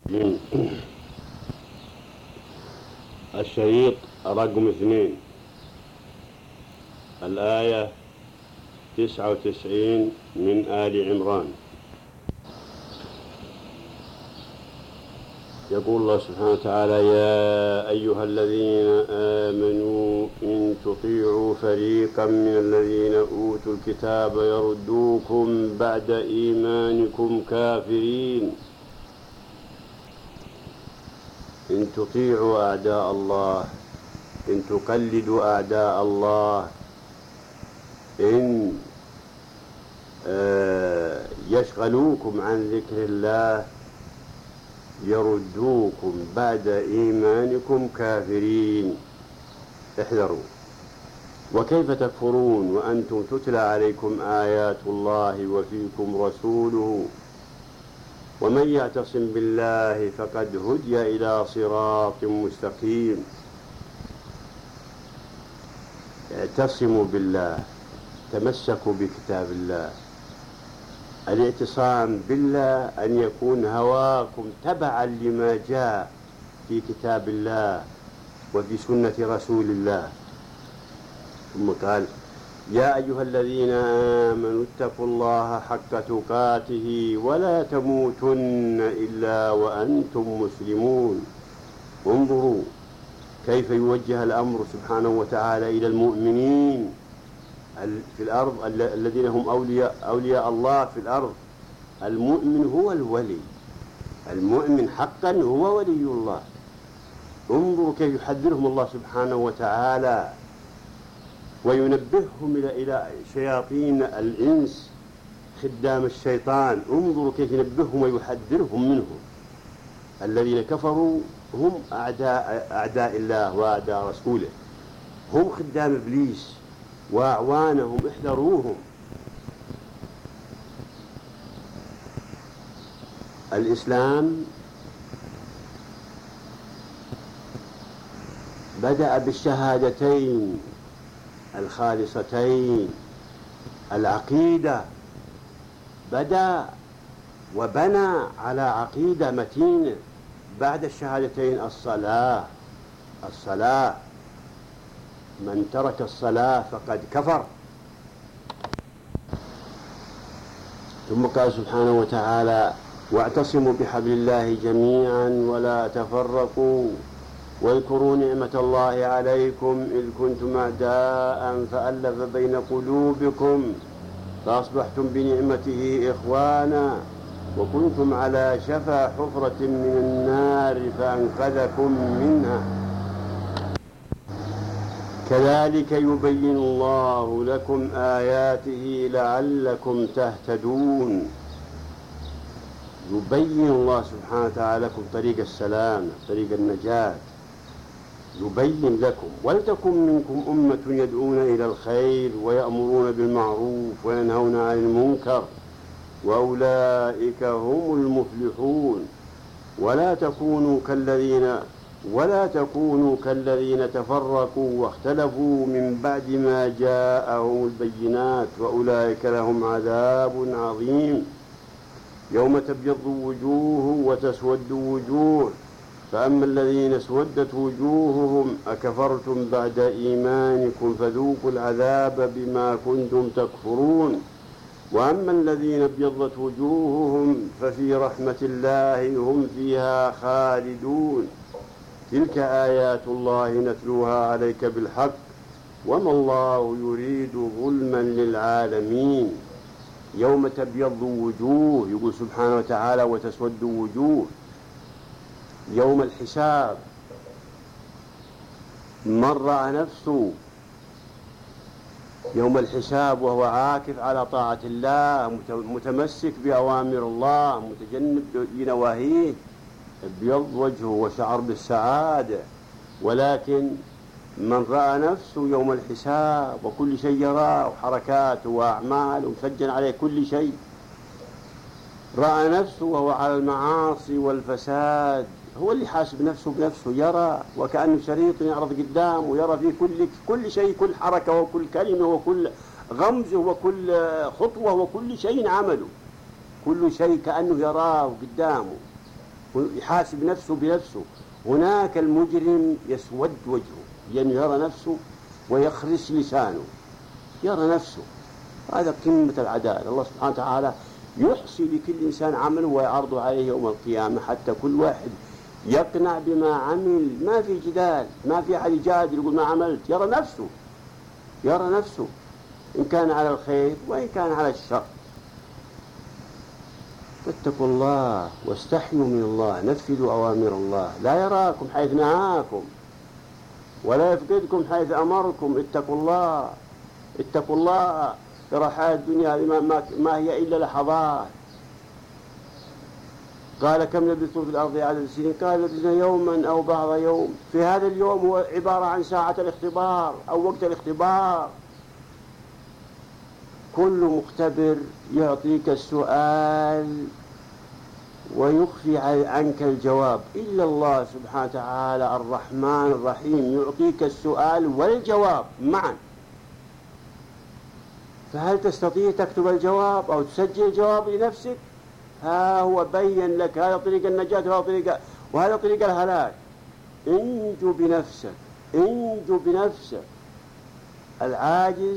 من الشريط رقم 2، الآية 99 من آل عمران. يقول الله سبحانه وتعالى: يا أيها الذين آمنوا إن تطيعوا فريقا من الذين أوتوا الكتاب يردوكم بعد إيمانكم كافرين. إن تطيعوا أعداء الله، إن تقلدوا أعداء الله، إن يشغلوكم عن ذكر الله يردوكم بعد إيمانكم كافرين. احذروا. وكيف تكفرون وأنتم تتلى عليكم آيات الله وفيكم رسوله ومن يعتصم بالله فقد هدي إلى صراط مستقيم. اعتصموا بالله، تمسكوا بكتاب الله. الاعتصام بالله أن يكون هواكم تبعا لما جاء في كتاب الله وفي سنة رسول الله. ثم قال: يا أيها الذين آمنوا اتقوا الله حق تقاته ولا تموتن إلا وأنتم مسلمون. انظروا كيف يوجه الأمر سبحانه وتعالى إلى المؤمنين في الأرض الذين هم أولياء الله في الأرض. المؤمن هو الولي، المؤمن حقا هو ولي الله. انظروا كيف يحذرهم الله سبحانه وتعالى وينبههم إلى شياطين الإنس خدام الشيطان. انظروا كيف ينبههم ويحذرهم منهم. الذين كفروا هم أعداء الله وأعداء رسوله، هم خدام إبليس وأعوانهم، احذروهم. الإسلام بدأ بالشهادتين الخالصتين. العقيدة بدأ وبنى على عقيدة متينة. بعد الشهادتين الصلاة، من ترك الصلاة فقد كفر. ثم قال سبحانه وتعالى: واعتصموا بحبل الله جميعا ولا تفرقوا واذكروا نعمة الله عليكم إذ كنتم أعداء فألف بين قلوبكم فأصبحتم بنعمته إخوانا وكنتم على شفا حفرة من النار فأنقذكم منها كذلك يبين الله لكم آياته لعلكم تهتدون. يبين الله سبحانه وتعالى لكم طريق السلام، طريق النجاة. يبين لكم: ولتكن منكم أمة يدعون إلى الخير ويأمرون بالمعروف وينهون عن المنكر وأولئك هم المفلحون. ولا تكونوا كالذين تفرقوا واختلفوا من بعد ما جاءهم البينات وأولئك لهم عذاب عظيم. يوم تبيض وجوه وتسود وجوه فأما الذين اسودت وجوههم أكفرتم بعد إيمانكم فذوقوا العذاب بما كنتم تكفرون. وأما الذين ابيضت وجوههم ففي رحمة الله هم فيها خالدون. تلك آيات الله نتلوها عليك بالحق وما الله يريد ظلما للعالمين. يوم تبيض وجوه يقول سبحانه وتعالى وتسود وجوه. يوم الحساب من رأى نفسه يوم الحساب وهو عاكف على طاعة الله متمسك بأوامر الله متجنب لنواهيه ابيض وجهه وشعر بالسعادة. ولكن من رأى نفسه يوم الحساب وكل شيء يراه وحركاته وأعماله مسجل عليه كل شيء، رأى نفسه وهو على المعاصي والفساد، هو اللي حاسب نفسه بنفسه، يرى وكأنه شريط يعرض قدامه ويرى فيه كل شيء، كل حركة وكل كلمة وكل غمزه وكل خطوة وكل شيء عمله، كل شيء كأنه يراه قدامه. يحاسب نفسه بنفسه. هناك المجرم يسود وجهه لأنه يرى نفسه ويخرس لسانه، يرى نفسه. هذا قمة العدالة. الله سبحانه وتعالى يحصي لكل إنسان عمله ويعرضه عليه يوم القيامة حتى كل واحد يقنع بما عمل. ما في جدال، ما في أحد يجادل يقول ما عملت، يرى نفسه، يرى نفسه إن كان على الخير وإن كان على الشر. فاتقوا الله واستحيوا من الله، نفذوا أوامر الله. لا يراكم حيث نهاكم ولا يفقدكم حيث أمركم. اتقوا الله، اتقوا الله. ترى حياة الدنيا ما هي إلا لحظات. قال كم لبثتم في الأرض عدد السنين؟ قال لبثنا يوما أو بعض يوم. في هذا اليوم هو عبارة عن ساعة الاختبار أو وقت الاختبار. كل مختبر يعطيك السؤال ويخفي عنك الجواب، إلا الله سبحانه وتعالى الرحمن الرحيم يعطيك السؤال والجواب معا. فهل تستطيع تكتب الجواب أو تسجل الجواب لنفسك؟ ها هو بين لك هذا طريق النجاة وهذا طريق الهلاك. انجو بنفسك، انجو بنفسك. العاجز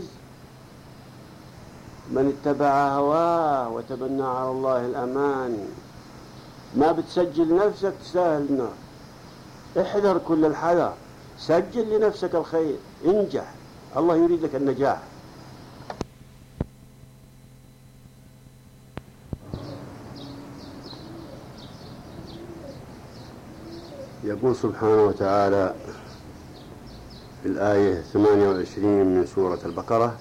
من اتبع هواه وتبنى على الله الأمان. ما بتسجل نفسك تستاهل النار. احذر كل الحذر، سجل لنفسك الخير، انجح، الله يريد لك النجاح. يقول سبحانه وتعالى في الآية 28 من سورة البقرة: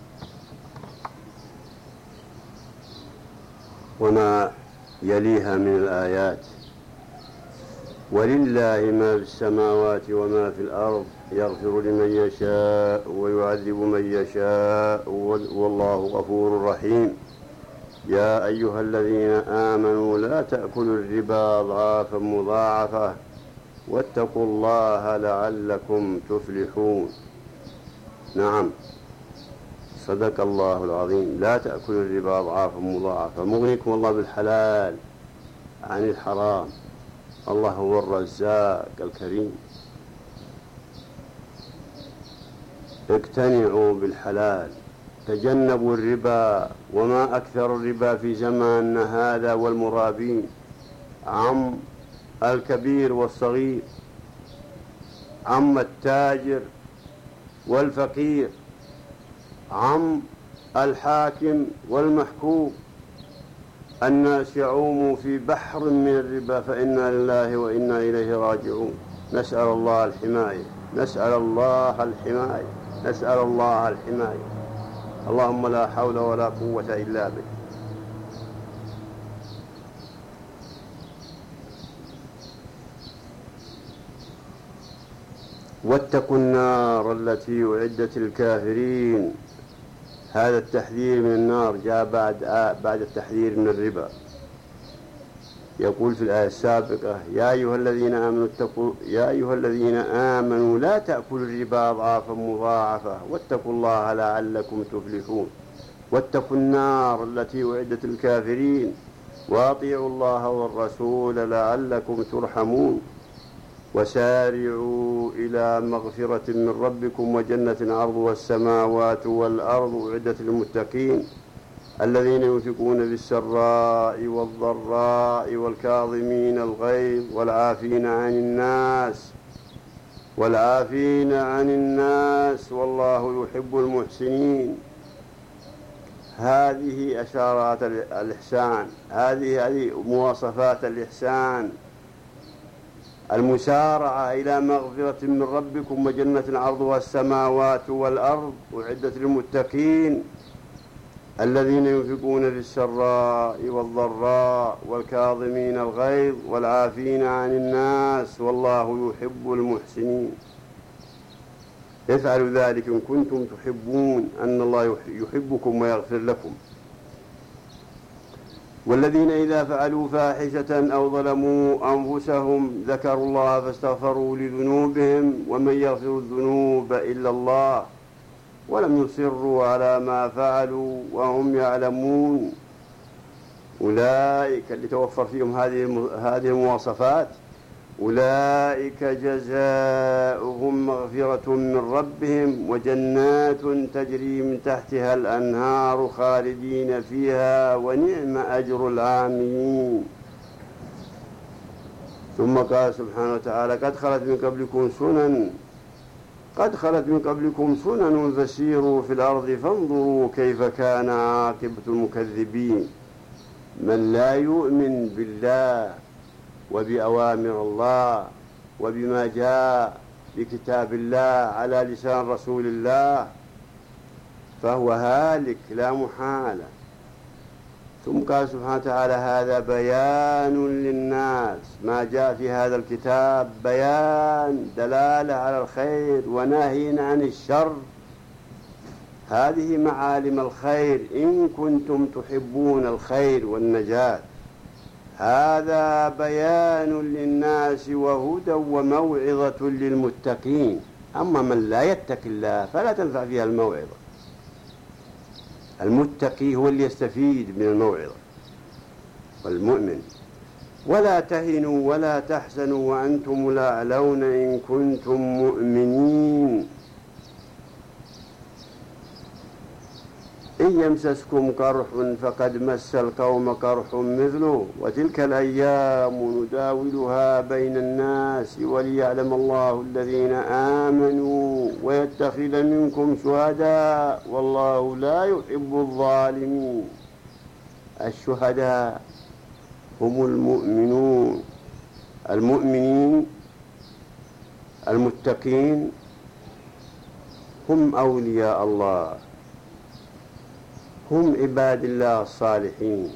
وما يليها من الآيات: ولله ما في السماوات وما في الأرض يغفر لمن يشاء ويعذب من يشاء والله غفور رحيم. يا أيها الذين آمنوا لا تأكلوا الربا أضعافا مضاعفة واتقوا الله لعلكم تفلحون. نعم، صدق الله العظيم. لا تأكلوا الربا أضعافا مضاعفة. مغنيكم الله بالحلال عن الحرام. الله هو الرزاق الكريم. اقتنعوا بالحلال، تجنبوا الربا. وما أكثر الربا في زماننا هذا والمرابين، عم الكبير والصغير، عم التاجر والفقير، عم الحاكم والمحكوم. الناس يعوموا في بحر من الربا، فإنا لله وإنا إليه راجعون. نسأل الله الحماية، نسأل الله الحماية، نسأل الله الحماية. اللهم لا حول ولا قوة إلا بك. واتقوا النار التي أعدت للكافرين. هذا التحذير من النار جاء بعد التحذير من الربا. يقول في الآية السابقة: يا أيها الذين آمنوا لا تأكلوا الربا أضعافا مضاعفة واتقوا الله لعلكم تفلحون. واتقوا النار التي أعدت للكافرين وأطيعوا الله والرسول لعلكم ترحمون. وسارعوا إلى مغفرة من ربكم وجنة عرضها السماوات والأرض أعدت للمتقين الذين ينفقون بالسراء والضراء والكاظمين الغيظ والعافين عن الناس والله يحب المحسنين. هذه أشارات الإحسان، هذه مواصفات الإحسان: المسارعة إلى مغفرة من ربكم وجنة عرضها السماوات والأرض أعدت للمتقين الذين ينفقون في السراء والضراء والكاظمين الغيظ والعافين عن الناس والله يحب المحسنين. افعلوا ذلك إن كنتم تحبون أن الله يحبكم ويغفر لكم. والذين إذا فعلوا فاحشة أو ظلموا أنفسهم ذكروا الله فاستغفروا لذنوبهم ومن يغفر الذنوب إلا الله ولم يصروا على ما فعلوا وهم يعلمون. أولئك اللي توفر فيهم هذه المواصفات أولئك جزاؤهم مغفرة من ربهم وجنات تجري من تحتها الأنهار خالدين فيها ونعم أجر العاملين. ثم قال سبحانه وتعالى قد خلت من قبلكم سنن فسيروا في الأرض فانظروا كيف كان عاقبة المكذبين. من لا يؤمن بالله وبأوامر الله وبما جاء بكتاب الله على لسان رسول الله فهو هالك لا محالة. ثم قال سبحانه وتعالى هذا بيان للناس، ما جاء في هذا الكتاب بيان دلالة على الخير ونهي عن الشر. هذه معالم الخير إن كنتم تحبون الخير والنجاة. هذا بيان للناس وهدى وموعظة للمتقين. أما من لا يتق الله فلا تنفع فيها الموعظة. المتقي هو اللي يستفيد من الموعظة والمؤمن. ولا تهنوا ولا تحزنوا وأنتم الأعلون إن كنتم مؤمنين. إن يمسسكم قرح فقد مس القوم قرح مثله وتلك الأيام نداولها بين الناس وليعلم الله الذين آمنوا ويتخذ منكم شهداء والله لا يحب الظالمين. الشهداء هم المؤمنين المتقين، هم أولياء الله، هم عباد الله الصالحين،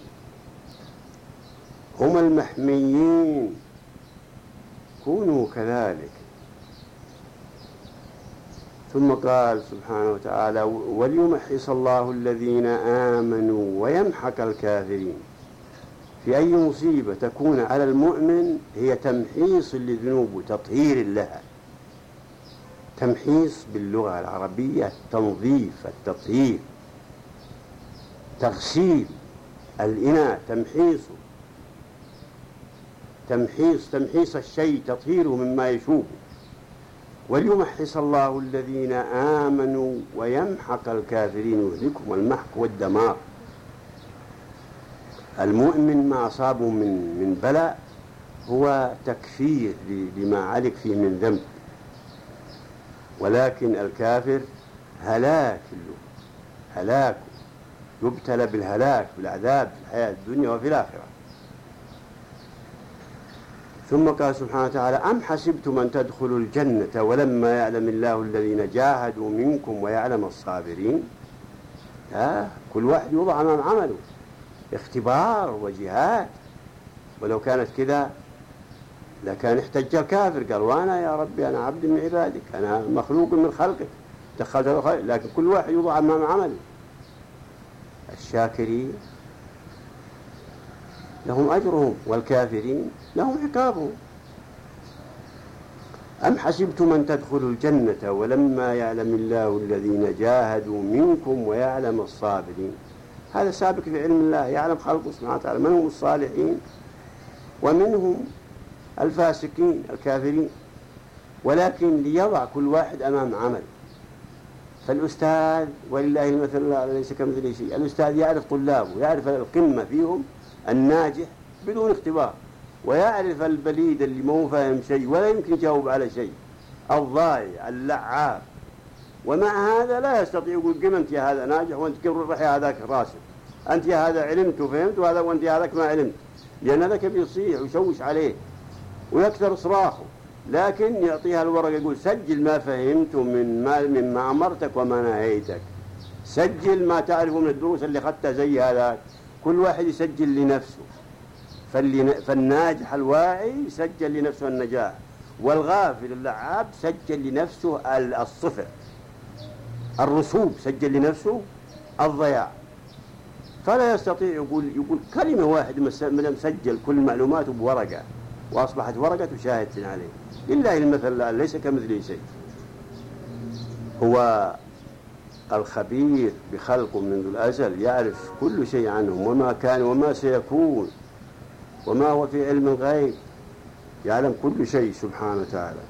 هم المحميين. كونوا كذلك. ثم قال سبحانه وتعالى وليمحص الله الذين آمنوا ويمحق الكافرين. في أي مصيبة تكون على المؤمن هي تمحيص لذنوبه، تطهير لها. تمحيص باللغة العربية التنظيف، التطهير، تغسيل الإناء، تمحيص الشيء، تطهيره مما يشوبه. وليمحص الله الذين آمنوا ويمحق الكافرين يهلكهم. المحق والدمار. المؤمن ما أصابه من بلاء هو تكفير لما علق فيه من ذنب، ولكن الكافر هلاك يبتلى بالهلاك بالعذاب في الحياة الدنيا وفي الآخرة. ثم قال سبحانه وتعالى أم حسبتم أن تدخلوا الجنة ولما يعلم الله الذين جاهدوا منكم ويعلم الصابرين. كل واحد يوضع أمام عمله، اختبار وجهاد. ولو كانت كذا لكان احتج الكافر قال وأنا يا ربي أنا عبد من عبادك، أنا مخلوق من خلقك، دخلت الخير. لكن كل واحد يوضع أمام عمله. الشاكرين لهم أجرهم والكافرين لهم عقابهم. أم حسبتم أن تدخلوا الجنة ولما يعلم الله الذين جاهدوا منكم ويعلم الصابرين. هذا سابق في علم الله، يعلم خلقه سبحانه وتعالى من هم الصالحين ومنهم الفاسقين الكافرين، ولكن ليضع كل واحد أمام عمل. فالأستاذ ولله المثل الأعلى ليس كمثله شيء. الأستاذ يعرف طلابه، يعرف القمة فيهم الناجح بدون اختبار، ويعرف البليد اللي مو فاهم شيء ولا يمكن يجاوب على شيء، الضايع اللعاب. ومع هذا لا يستطيع يقول قم أنت يا هذا ناجح وأنت كم رح يا هذاك راسب، أنت يا هذا علمت وفهمت وهذا وأنت يا هذاك ما علمت، لأن هذاك بيصيح ويشوش عليه ويكثر صراخه. لكن يعطيها الورقة يقول سجل ما فهمت مما أمرتك وما نهيتك، سجل ما تعرفه من الدروس اللي أخذتها زي هذا. كل واحد يسجل لنفسه. فالناجح الواعي سجل لنفسه النجاح، والغافل اللعاب سجل لنفسه الصفر، الرسوب سجل لنفسه الضياع. فلا يستطيع يقول كلمة واحدة من سجل كل معلوماته بورقة وأصبحت ورقة شاهد عليه. لله المثل ليس كمثله شيء. هو الخبير بخلقه منذ الأزل، يعرف كل شيء عنهم وما كان وما سيكون وما هو في علم الغيب، يعلم كل شيء سبحانه وتعالى.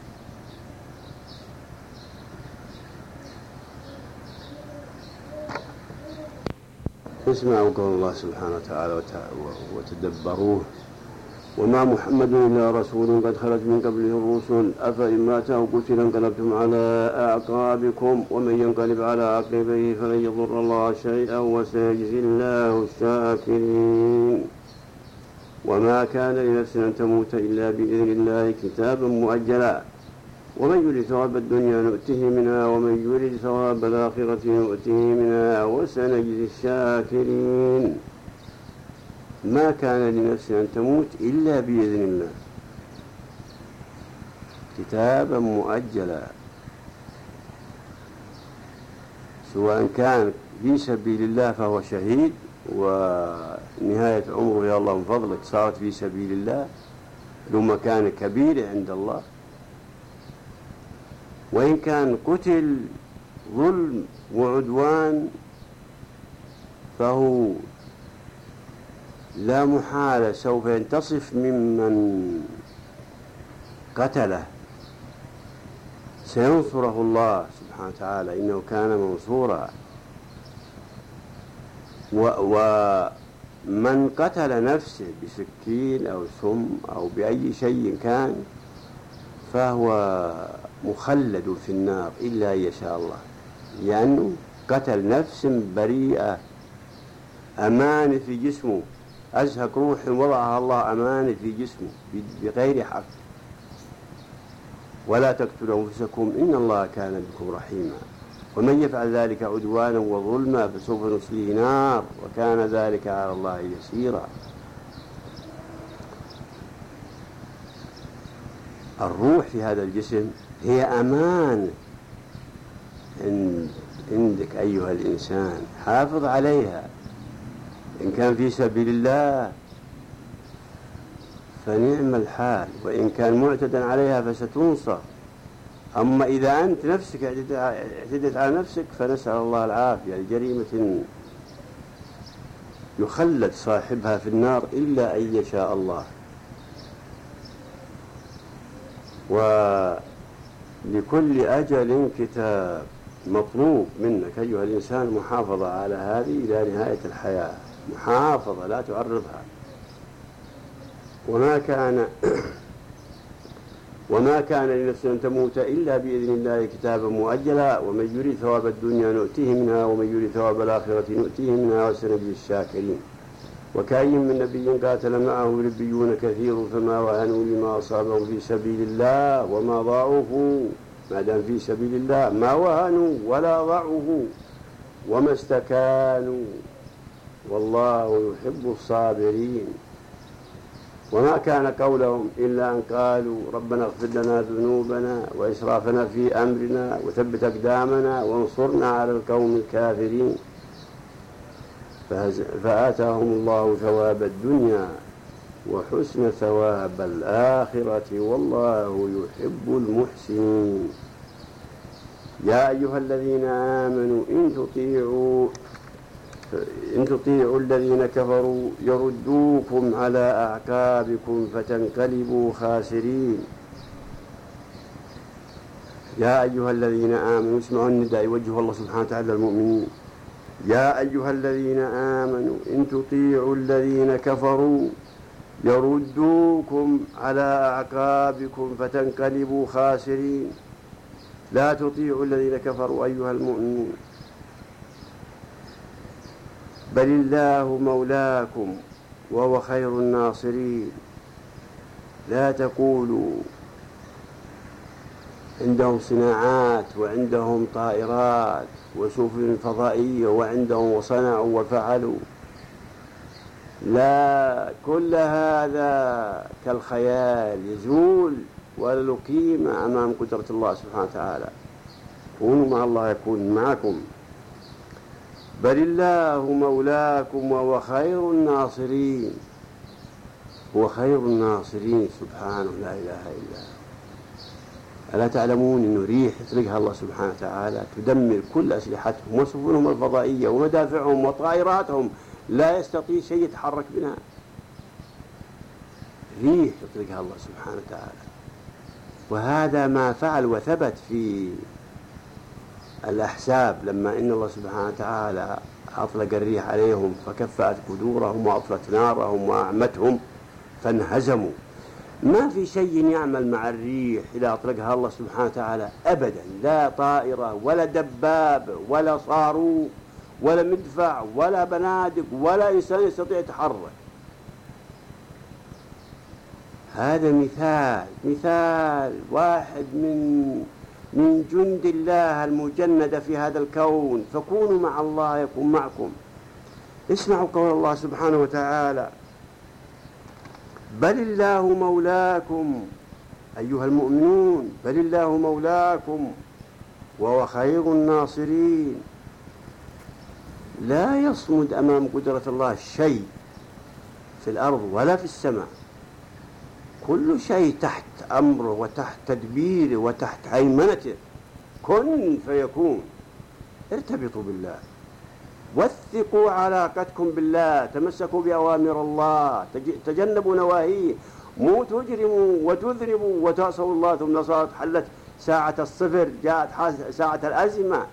اسمعوا قول الله سبحانه وتعالى وتدبروه: وما محمد إلا رسول قد خلت من قبله الرسل أفإن مات أو قتل انقلبتم على أعقابكم ومن ينقلب على عقبيه فلن يضر الله شيئا وسيجزي الله الشاكرين. وما كان لنفس أن تموت إلا بإذن الله كتابا مؤجلا ومن يرد ثواب الدنيا نؤته منها ومن يرد ثواب الآخرة نؤته منها وسنجزي الشاكرين. ما كان لنفس أن تموت إلا بإذن الله كتابا مؤجلا، سواء كان في سبيل الله فهو شهيد ونهاية عمره يا الله من فضلك صارت في سبيل الله له مكان كبير عند الله، وإن كان قتل ظلم وعدوان فهو لا محالة سوف ينتصف ممن قتله، سينصره الله سبحانه وتعالى إنه كان منصورا. ومن قتل نفسه بسكين أو سم أو بأي شيء كان فهو مخلد في النار إلا يشاء الله، لأنه قتل نفس بريئة أمان في جسمه، أزهق روح وضعها الله أمان في جسمه بغير حق. ولا تقتلوا أنفسكم إن الله كان بكم رحيما ومن يفعل ذلك عدوانا وظلما فسوف نصليه نار وكان ذلك على الله يسيرا. الروح في هذا الجسم هي أمان عندك أيها الإنسان، حافظ عليها، إن كان في سبيل الله فنعم الحال، وإن كان معتدا عليها فستنصر. أما إذا أنت نفسك اعتدت على نفسك فنسأل الله العافية، الجريمة يخلد صاحبها في النار إلا أن يشاء الله. ولكل أجل كتاب، مطلوب منك أيها الإنسان محافظة على هذه إلى نهاية الحياة، محافظة لا تعرضها. وما كان لنفس أن تموت إلا بإذن الله كتابا مؤجلا ومن يريد ثواب الدنيا نؤتيه منها ومن يريد ثواب الآخرة نؤتيه منها وسنجزي الشاكرين. وكأي من نبي قاتل معه ربيون كثير فما وهنوا لما أصابهم في سبيل الله وما ضعفوا، ما دام في سبيل الله ما وهنوا ولا ضعفوا وما استكانوا والله يحب الصابرين. وما كان قولهم إلا أن قالوا ربنا اغفر لنا ذنوبنا وإسرافنا في أمرنا وثبت أقدامنا وانصرنا على القوم الكافرين، فآتاهم الله ثواب الدنيا وحسن ثواب الآخرة والله يحب المحسنين. يا أيها الذين آمنوا إن تطيعوا الذين كفروا يردوكم على أعقابكم فتنقلبوا خاسرين. يا أيها الذين آمنوا، اسمعوا النداء يوجه الله سبحانه وتعالى المؤمنين. يا أيها الذين آمنوا إن تطيعوا الذين كفروا يردوكم على أعقابكم فتنقلبوا خاسرين. لا تطيعوا الذين كفروا أيها المؤمنون، بل الله مولاكم وهو خير الناصرين. لا تقولوا عندهم صناعات وعندهم طائرات وسفن فضائية وعندهم وصنعوا وفعلوا، لا، كل هذا كالخيال يزول ولا له قيمة أمام قدرة الله سبحانه وتعالى. كونوا مع الله يكون معكم. بل الله مولاكم وهو خير الناصرين، هو خير الناصرين سبحانه لا إله إلا هو. ألا تعلمون أنه ريح يطلقها الله سبحانه وتعالى تدمر كل أسلحتهم وسفنهم الفضائية ومدافعهم وطائراتهم، لا يستطيع شيء يتحرك منها. ريح يطلقها الله سبحانه وتعالى. وهذا ما فعل وثبت في الأحزاب لما إن الله سبحانه وتعالى أطلق الريح عليهم فكفأت قدورهم وأطفت نارهم وأعمتهم فانهزموا. ما في شيء يعمل مع الريح إذا أطلقها الله سبحانه وتعالى أبدا، لا طائرة ولا دباب ولا صاروخ ولا مدفع ولا بنادق ولا إنسان يستطيع يتحرك. هذا مثال واحد من جند الله المجندة في هذا الكون. فكونوا مع الله يكون معكم. اسمعوا قول الله سبحانه وتعالى: بل الله مولاكم أيها المؤمنون، بل الله مولاكم وهو خير الناصرين. لا يصمد أمام قدرة الله شيء في الأرض ولا في السماء، كل شيء تحت أمره وتحت تدبيره وتحت هيمنته. كن فيكون. ارتبطوا بالله، وثقوا علاقتكم بالله، تمسكوا بأوامر الله، تجنبوا نواهيه، مو تجرموا وتذربوا وتعصوا الله ثم صارت حلت ساعة الصفر، جاءت ساعة الأزمة،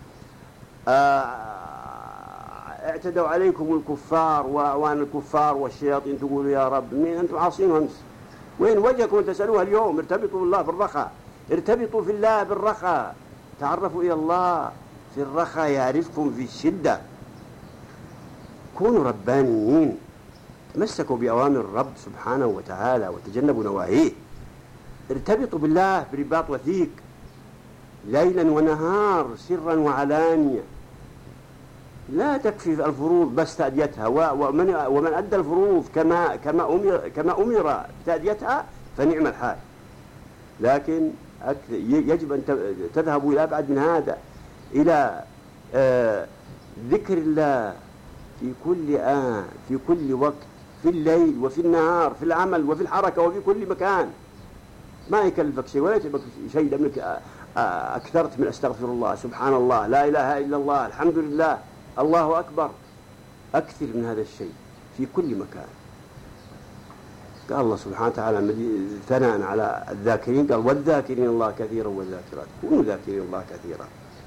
اعتدوا عليكم الكفار وأعوان الكفار والشياطين، تقولوا يا رب مين أنتم عاصين أمس؟ وين وجهكم تسألوها اليوم؟ ارتبطوا بالله بالرخاء، ارتبطوا في الله بالرخاء، تعرفوا إلى الله في الرخاء يعرفكم في الشدة. كونوا ربانيين، تمسكوا بأوامر الرب سبحانه وتعالى وتجنبوا نواهيه. ارتبطوا بالله برباط وثيق ليلا ونهار، سرا وعلانية. لا تكفي الفروض بس تأديتها، ومن أدى الفروض كما أمر تأديتها فنعم الحال. لكن يجب أن تذهبوا إلى أبعد من هذا، إلى ذكر الله في كل آن، في كل وقت، في الليل وفي النهار، في العمل وفي الحركة وفي كل مكان. ما يكلفك شيء ولا يتعبك شيء لأنك أكثرت من أستغفر الله، سبحان الله، لا إله إلا الله، الحمد لله، الله أكبر. أكثر من هذا الشيء في كل مكان. قال الله سبحانه وتعالى ثناء على الذاكرين، قال: والذاكرين الله كثيرا والذاكرات. كونوا ذاكرين الله كثيرا.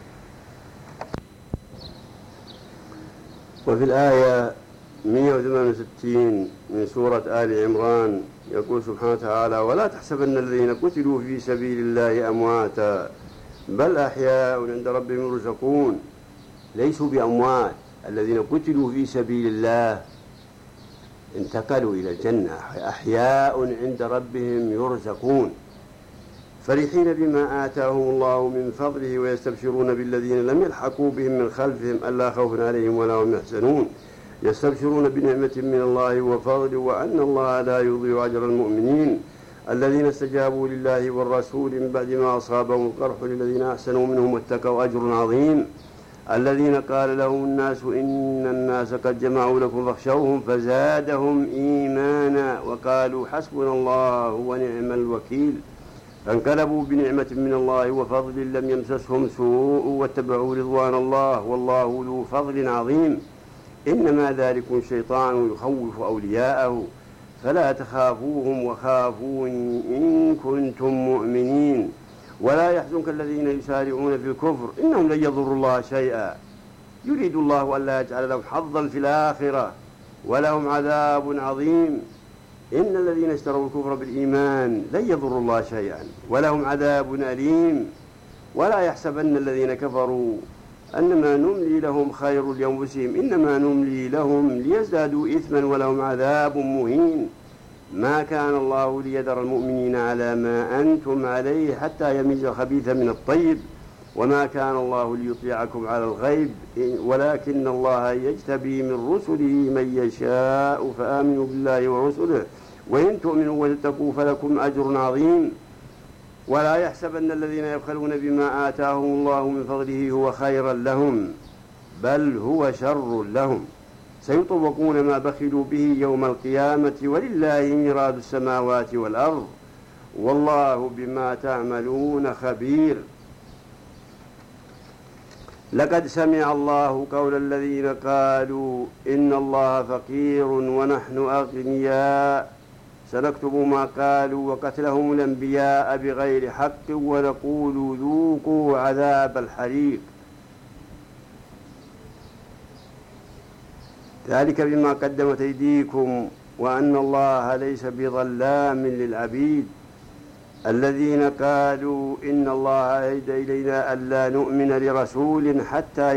وفي الآية 168 من سورة آل عمران يقول سبحانه وتعالى: ولا تحسبن الذين قتلوا في سبيل الله أمواتا بل أحياء عند ربهم يرزقون. ليسوا بأموات، الذين قتلوا في سبيل الله انتقلوا إلى الجنة، أحياء عند ربهم يرزقون، فرحين بما آتاهم الله من فضله ويستبشرون بالذين لم يلحقوا بهم من خلفهم ألا خوف عليهم ولا هم يحزنون، يستبشرون بنعمة من الله وفضل وأن الله لا يضيع أجر المؤمنين الذين استجابوا لله والرسول من بعد ما أصابهم القرح للذين أحسنوا منهم واتقوا أجر عظيم الذين قال لهم الناس إن الناس قد جمعوا لكم فاخشوهم فزادهم إيمانا وقالوا حسبنا الله ونعم الوكيل فانقلبوا بنعمة من الله وفضل لم يمسسهم سوء واتبعوا رضوان الله والله ذو فضل عظيم. إنما ذلكم الشيطان يخوف أولياءه فلا تخافوهم وخافون إن كنتم مؤمنين ولا يحزنك الذين يسارعون في الكفر إنهم لن يضروا الله شيئا يريد الله ألا يجعل لهم حظا في الآخرة ولهم عذاب عظيم. إن الذين اشتروا الكفر بالإيمان لن يضروا الله شيئا ولهم عذاب أليم. ولا يحسبن الذين كفروا أنما نملي لهم خير لأنفسهم إنما نملي لهم ليزدادوا إثما ولهم عذاب مهين. ما كان الله ليذر المؤمنين على ما أنتم عليه حتى يميز الخبيث من الطيب وما كان الله ليطيعكم على الغيب ولكن الله يجتبي من رسله من يشاء فآمنوا بالله ورسله وإن تؤمنوا وتتقوا فلكم أجر عظيم. ولا يحسبن الذين يبخلون بما آتاهم الله من فضله هو خيرا لهم بل هو شر لهم سيطوقون ما بخلوا به يوم القيامة ولله ميراث السماوات والأرض والله بما تعملون خبير. لقد سمع الله قول الذين قالوا إن الله فقير ونحن أغنياء سنكتب ما قالوا وقتلهم الأنبياء بغير حق ونقول ذوقوا عذاب الحريق ذلك بما قدمت أيديكم وأن الله ليس بظلام للعبيد. الذين قالوا إن الله عهد إلينا ألا نؤمن لرسول حتى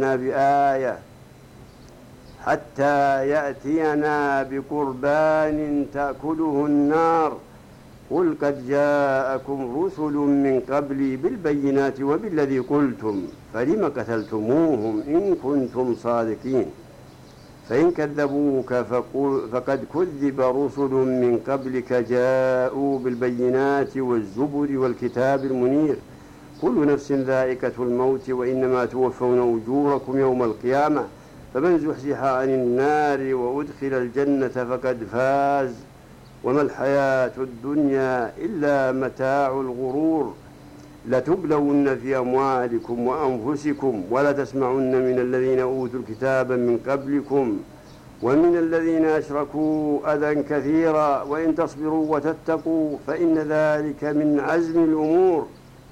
يأتينا بقربان تأكله النار قل قد جاءكم رسل من قبلي بالبينات وبالذي قلتم فلم قتلتموهم إن كنتم صادقين فإن كذبوك فقد كذب رسل من قبلك جاءوا بالبينات والزبر والكتاب المنير كل نفس ذائقة الموت وإنما توفون أجوركم يوم القيامة فمن زحزح عن النار وأدخل الجنة فقد فاز وما الحياة الدنيا إلا متاع الغرور. لتبلون في أموالكم وأنفسكم ولتسمعن من الذين أوتوا الكتاب من قبلكم ومن الذين أشركوا أذى كثيرا وإن تصبروا وتتقوا فإن ذلك من عزم الأمور.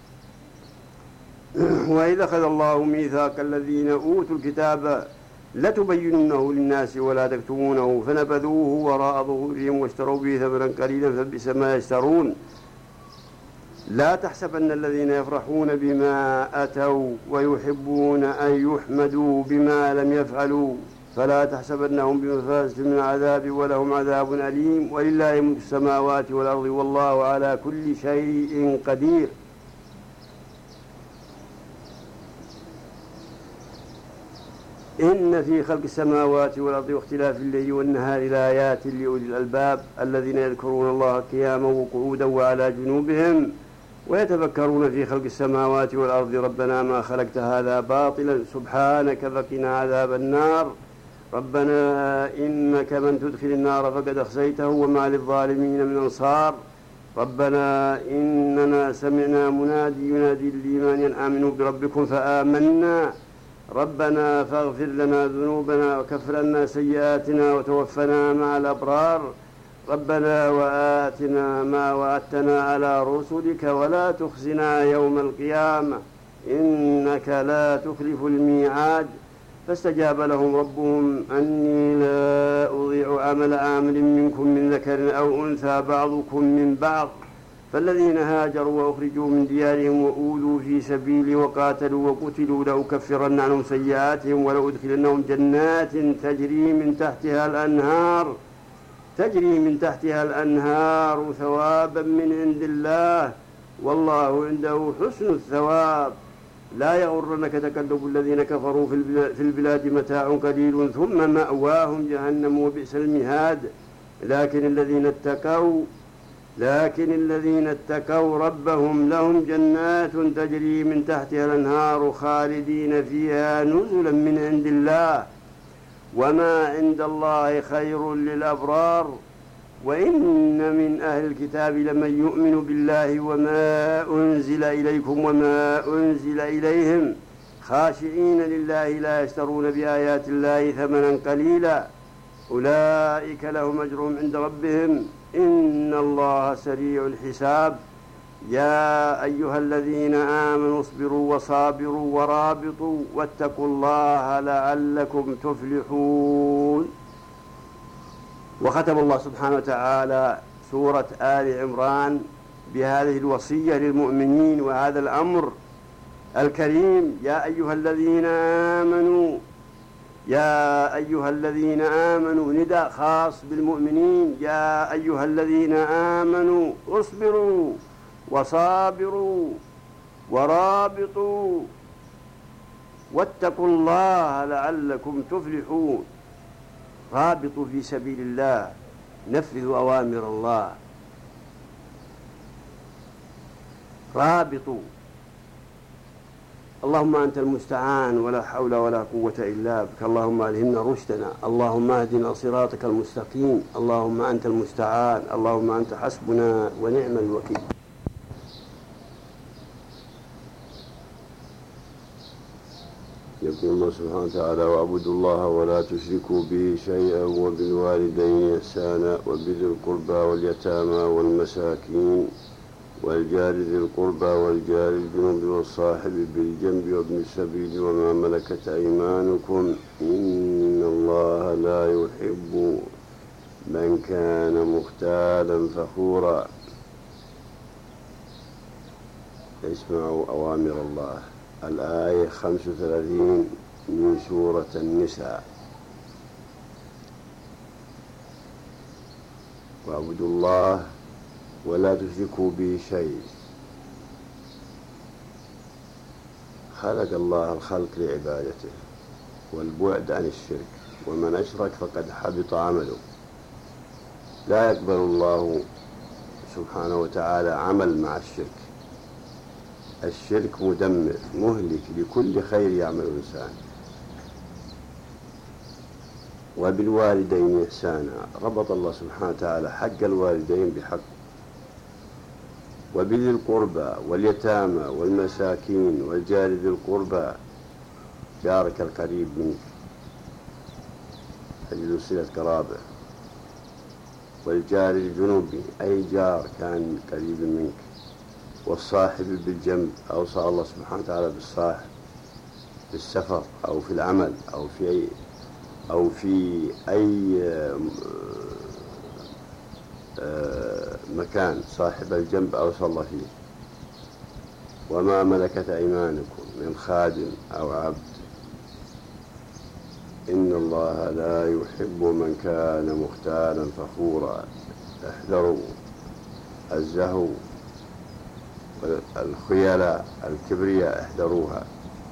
وإذا أخذ الله ميثاق الذين أوتوا الكتاب لتبيننه للناس ولا تكتمونه فنبذوه وراء ظهورهم واشتروا به ثمنا قليلا فبئس ما يشترون. لا تحسبن الذين يفرحون بما أتوا ويحبون أن يحمدوا بما لم يفعلوا فلا تحسبنهم بمفازة من العذاب ولهم عذاب أليم ولله ملك السماوات والأرض والله على كل شيء قدير. إن في خلق السماوات والأرض واختلاف الليل والنهار لآيات لأولي الألباب الذين يذكرون الله قياما وقعودا وعلى جنوبهم ويتفكرون في خلق السماوات والأرض ربنا ما خلقت هذا باطلا سبحانك فقنا عذاب النار ربنا إنك من تدخل النار فقد أخزيته وما للظالمين من أنصار ربنا إننا سمعنا منادي ينادي للإيمان أن آمنوا بربكم فآمنا ربنا فاغفر لنا ذنوبنا وكفر عنا سيئاتنا وتوفنا مع الأبرار ربنا وآتنا ما وعدتنا على رسلك ولا تخزنا يوم القيامة إنك لا تخلف الميعاد. فاستجاب لهم ربهم أني لا أضيع عمل عامل منكم من ذكر أو أنثى بعضكم من بعض فالذين هاجروا وأخرجوا من ديارهم وأوذوا في سبيلي وقاتلوا وقتلوا لأكفرن عنهم سيئاتهم ولأدخلنهم جنات تجري من تحتها الأنهار ثوابا من عند الله والله عنده حسن الثواب. لا يغرنك تقلب الذين كفروا في البلاد متاع قليل ثم مأواهم جهنم وبئس المهاد. لكن الذين اتقوا ربهم لهم جنات تجري من تحتها الأنهار خالدين فيها نزلا من عند الله وما عند الله خير للأبرار. وإن من أهل الكتاب لمن يؤمن بالله وما أنزل إليكم وما أنزل إليهم خاشعين لله لا يشترون بآيات الله ثمنا قليلا أولئك لهم أجرهم عند ربهم إن الله سريع الحساب. يا أيها الذين آمنوا اصبروا وصابروا ورابطوا واتقوا الله لعلكم تفلحون. وختم الله سبحانه وتعالى سورة آل عمران بهذه الوصية للمؤمنين وهذا الأمر الكريم يا أيها الذين آمنوا نداء خاص بالمؤمنين يا أيها الذين آمنوا اصبروا وصابروا ورابطوا واتقوا الله لعلكم تفلحون. رابطوا في سبيل الله نفذوا أوامر الله رابطوا اللهم أنت المستعان ولا حول ولا قوة إلا بك. اللهم ألهمنا رشدنا، اللهم اهدنا صراطك المستقيم، اللهم أنت المستعان، اللهم أنت حسبنا ونعم الوكيل. يقول الله سبحانه وتعالى: واعبدوا الله ولا تشركوا به شيئا وبالوالدين إحسانا وبذي القربى واليتامى والمساكين والجار ذي القربى والجار الجنب والصاحب بالجنب وابن السبيل وما ملكت أيمانكم إن الله لا يحب من كان مختالا فخورا. اسمعوا أوامر الله. الآية 35 من سورة النساء. واعبدوا الله ولا تشركوا به شيء. خلق الله الخلق لعبادته والبعد عن الشرك، ومن أشرك فقد حبط عمله. لا يقبل الله سبحانه وتعالى عمل مع الشرك. الشرك مدمر مهلك لكل خير يعمل الإنسان. وبالوالدين إحسانا، ربط الله سبحانه وتعالى حق الوالدين بحق. وبذي القربى واليتامى والمساكين والجار ذي القربى، جارك القريب منك أجل صلة قرابة. والجار الجنوبي أي جار كان قريب منك. والصاحب بالجنب، أوصى الله سبحانه وتعالى بالصاحب في السفر أو في العمل أو في أي مكان. صاحب الجنب أوصى الله فيه. وما ملكت أيمانكم من خادم أو عبد إن الله لا يحب من كان مختالا فخورا. احذروا الزهو والخيلاء الكبرياء، احذروها.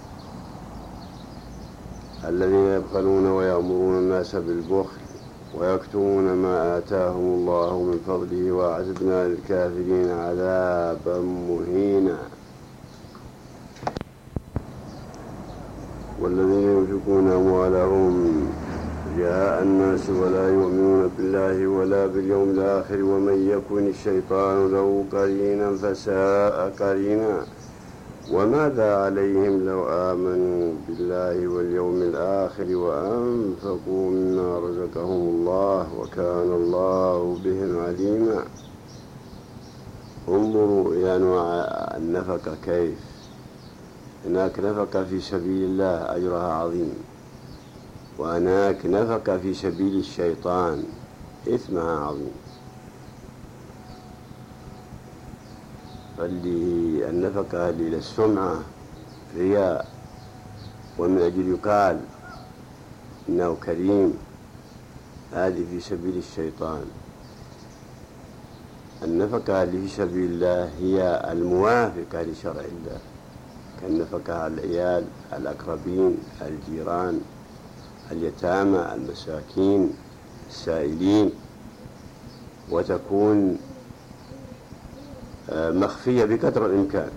الذين يبخلون ويأمرون الناس بالبخل ويكتمون ما آتاهم الله من فضله وأعتدنا للكافرين عذابا مهينا. والذين ينفقون أموالهم رئاء الناس ولا يؤمنون بالله ولا باليوم الآخر ومن يكن الشيطان له قرينا فساء قرينا. وماذا عليهم لو آمنوا بالله واليوم الآخر وأنفقوا مما رزقهم الله وكان الله بهم عليما. انظروا إلى أنواع النفقة كيف. هناك نفقة في سبيل الله أجرها عظيم، وهناك نفقة في سبيل الشيطان إثمها عظيم. فاللي النفقة للسمعة رياء ومن أجل يقال إنه كريم، هذه في سبيل الشيطان. النفقة اللي في سبيل الله هي الموافقة لشرع الله، كالنفقة على العيال الأقربين الجيران اليتامى المساكين السائلين، وتكون مخفية بقدر الإمكان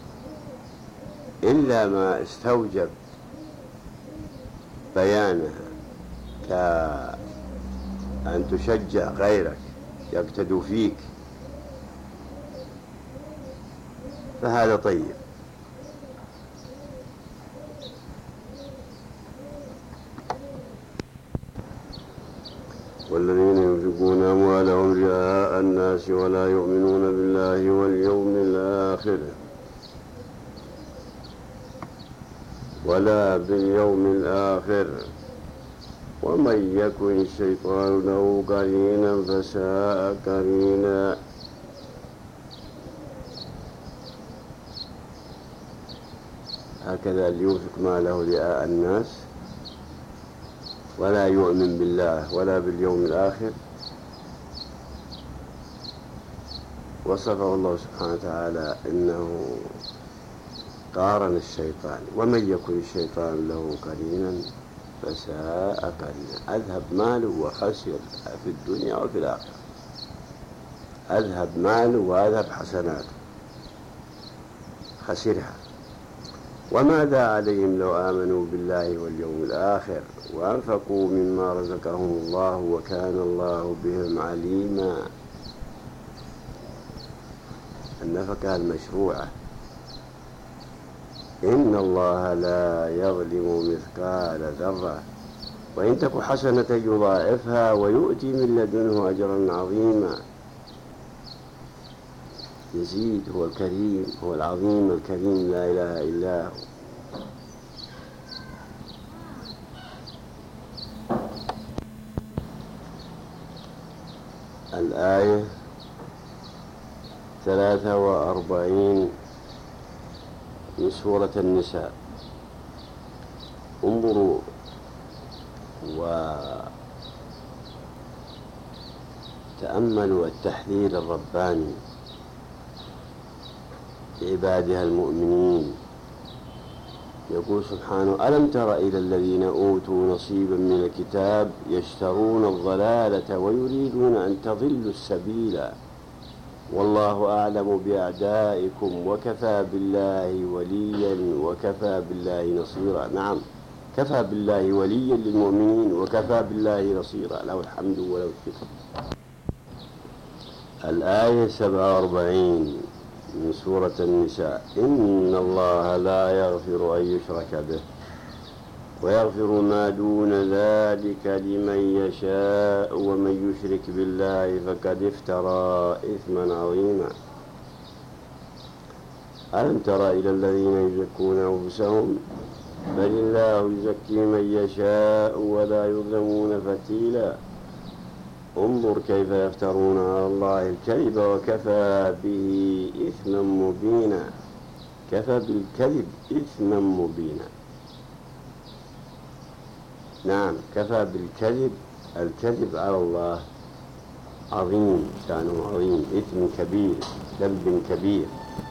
إلا ما استوجب بيانها، كأن تشجع غيرك يقتدوا فيك، فهذا طيب. والذين ينفقون أموالهم رئاء الناس ولا يؤمنون بالله واليوم الآخر ومن يكن الشيطان له قرينا فساء قرينا. هكذا اللي ينفق ماله رئاء الناس ولا يؤمن بالله ولا باليوم الآخر، وصفه الله سبحانه وتعالى إنه قارن الشيطان. ومن يكن الشيطان له قرينا فساء قرينا. أذهب ماله وخسر في الدنيا وفي الآخرة. أذهب ماله وأذهب حسناته، خسرها. وماذا عليهم لو آمنوا بالله واليوم الآخر وأنفقوا مما رزقهم الله وكان الله بهم عليما. النفقة المشروعة. إن الله لا يظلم مثقال ذرة وإن تك حسنة يضاعفها ويؤتي من لدنه أجرا عظيما. يزيد، هو الكريم، هو العظيم الكريم، لا إله إلا هو. الآية 43 من سورة النساء. انظروا وتأملوا التحذير الرباني لعبادها المؤمنين. يقول سبحانه: ألم تر إلى الذين أوتوا نصيبا من الكتاب يشترون الضلالة ويريدون أن تضلوا السبيل والله أعلم بأعدائكم وكفى بالله وليا وكفى بالله نصيرا. نعم، كفى بالله وليا للمؤمنين وكفى بالله نصيرا، له الحمد وله الشكر. الآية 47 من سورة النساء. إن الله لا يغفر أن يشرك به ويغفر ما دون ذلك لمن يشاء ومن يشرك بالله فقد افترى إثما عظيما. ألم تر إلى الذين يزكون أنفسهم بل الله يزكي من يشاء ولا يظلمون فتيلا. انظر كيف يفترون على الله الكذب وكفى به إثما مبينا. كفى بالكذب إثما مبينا. نعم، كفى بالكذب، الكذب على الله عظيم، شأنه عظيم، إثم كبير، ذنب كبير.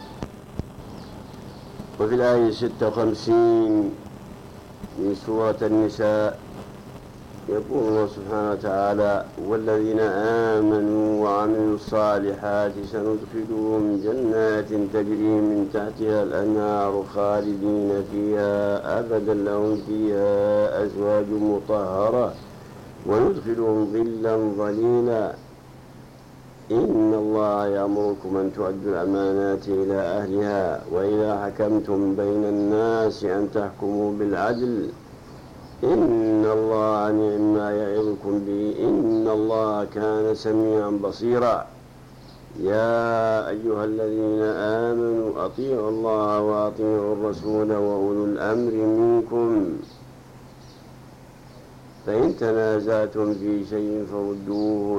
وفي الآية 56 من سورة النساء يقول الله سبحانه وتعالى: والذين آمنوا وعملوا الصالحات سندخلهم جنات تجري من تحتها الأنهار خالدين فيها أبدا لهم فيها أزواج مطهرة وندخلهم ظلا ظليلا. إن الله يأمركم أن تؤدوا الأمانات إلى أهلها وإذا حكمتم بين الناس أن تحكموا بالعدل إن الله نعم ما يعظكم به إن الله كان سميعا بصيرا. يا أيها الذين آمنوا أطيعوا الله وأطيعوا الرسول وأولو الأمر منكم فإن تنازعتم في شيء فردوه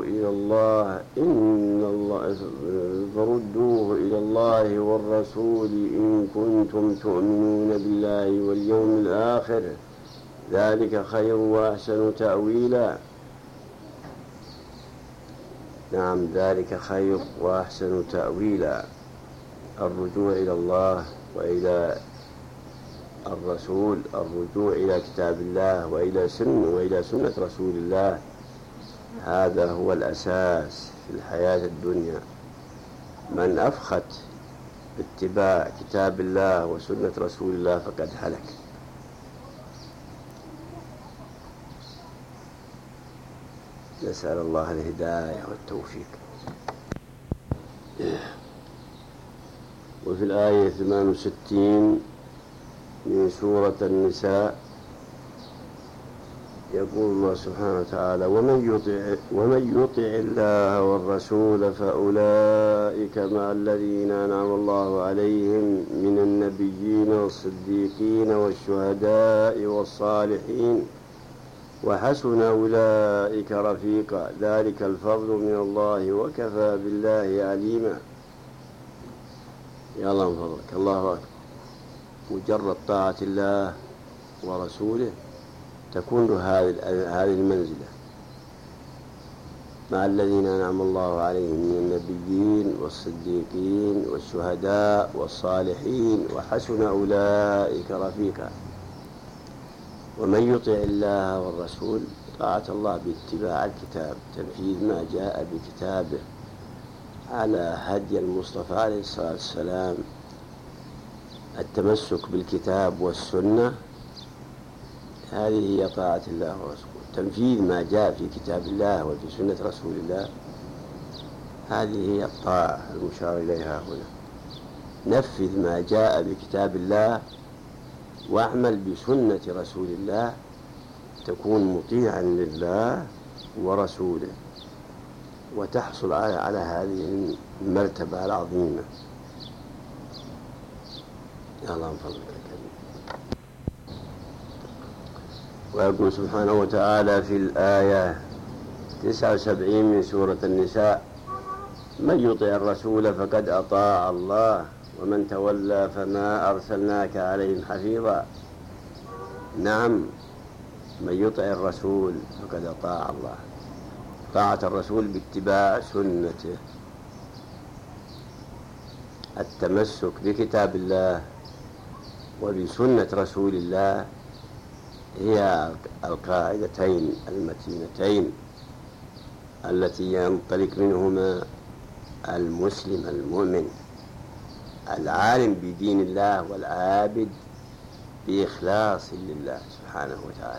إلى الله والرسول إن كنتم تؤمنون بالله واليوم الآخر ذلك خير وأحسن تأويلا. نعم، ذلك خير وأحسن تأويلا. الرجوع إلى الله وإلى الرسول، الرجوع إلى كتاب الله وإلى سنة رسول الله، هذا هو الأساس في الحياة الدنيا. من أفخت باتباع كتاب الله وسنة رسول الله فقد هلك. نسأل الله الهداية والتوفيق. وفي الآية 68 من سورة النساء يقول الله سبحانه وتعالى: ومن يطع الله والرسول فأولئك مع الذين أنعم الله عليهم من النبيين والصديقين والشهداء والصالحين وحسن أولئك رفيقا ذلك الفضل من الله وكفى بالله عليما. يا الله من فضلك، الله أكبر. مجرد طاعة الله ورسوله تكون له هذه المنزلة مع الذين أنعم الله عليهم من النبيين والصديقين والشهداء والصالحين وحسن أولئك رفيقا. ومن يطع الله والرسول، طاعة الله باتباع الكتاب، تنفيذ ما جاء بكتابه على هدي المصطفى عليه الصلاة والسلام، التمسك بالكتاب والسنة هذه هي طاعة الله ورسوله. تنفيذ ما جاء في كتاب الله وفي سنة رسول الله هذه هي الطاعة المشار إليها هنا. نفذ ما جاء بكتاب الله واعمل بسنة رسول الله تكون مطيعا لله ورسوله وتحصل على هذه المرتبة العظيمة. يا الله من فضلك الكريم. ويقول سبحانه وتعالى في الآية 79 من سورة النساء: من يطع الرسول فقد أطاع الله ومن تولى فما أرسلناك عليهم حفيظا. نعم، من يطع الرسول فقد أطاع الله. طاعة الرسول باتباع سنته، التمسك بكتاب الله وبسنة رسول الله هي القاعدتين المتينتين التي ينطلق منهما المسلم المؤمن العالم بدين الله والعابد بإخلاص لله سبحانه وتعالى.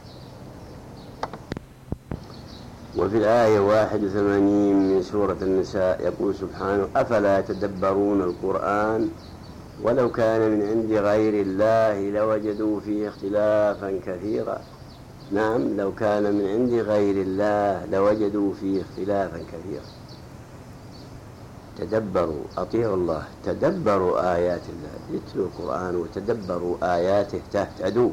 وفي الآية 81 من سورة النساء يقول سبحانه: أفلا يتدبرون القرآن ولو كان من عند غير الله لوجدوا فيه اختلافا كثيرا. نعم، لو كان من عند غير الله لوجدوا فيه اختلافا كثيرا. تدبروا، أطيعوا الله، تدبروا آيات الله، اتلوا القرآن وتدبروا آياته تهتدوا.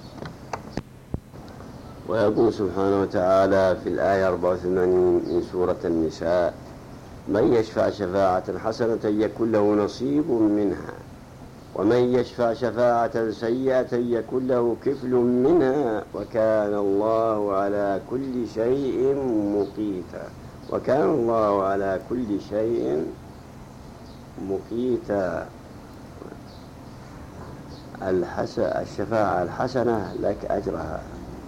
ويقول سبحانه وتعالى في الآية 84 من سورة النساء: من يشفع شفاعة حسنة يكن له نصيب منها ومن يشفع شفاعة سيئة يكن له كفل منها وكان الله على كل شيء مقيتا. وكان الله على كل شيء مقيتا. الشفاعة الحسنة لك أجرها،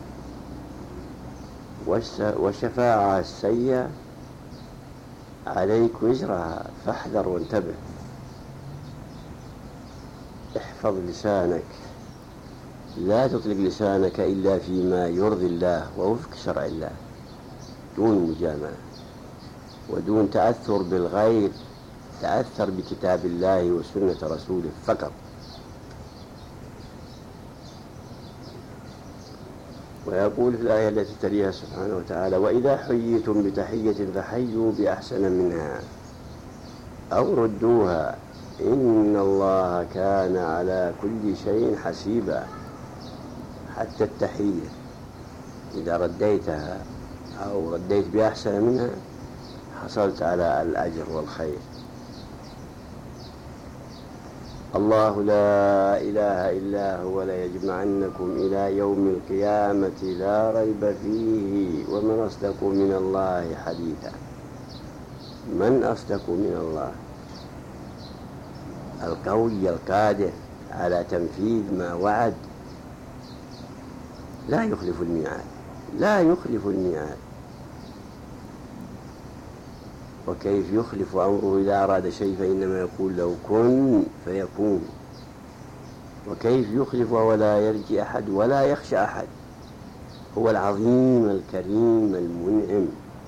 والشفاعة السيئة عليك وزرها، فاحذر وانتبه. احفظ لسانك، لا تطلق لسانك إلا فيما يرضي الله ووفق شرع الله، دون مجاملة ودون تأثر بالغير. تأثر بكتاب الله وسنة رسوله فقط. ويقول في الآية التي تليها سبحانه وتعالى: وإذا حييتم بتحية فحيوا بأحسن منها أو ردوها إن الله كان على كل شيء حسيبا. حتى التحية إذا رديتها أو رديت بأحسن منها حصلت على الأجر والخير. الله لا إله إلا هو ليجمعنكم إلى يوم القيامة لا ريب فيه ومن أصدق من الله حديثا. من أصدق من الله؟ القوي القادر على تنفيذ ما وعد، لا يخلف الميعاد، لا يخلف الميعاد. وكيف يخلف أمره إذا أراد شيء فإنما يقول له كن فيكون. وكيف يخلف ولا يرجي أحد ولا يخشى أحد. هو العظيم الكريم المنعم،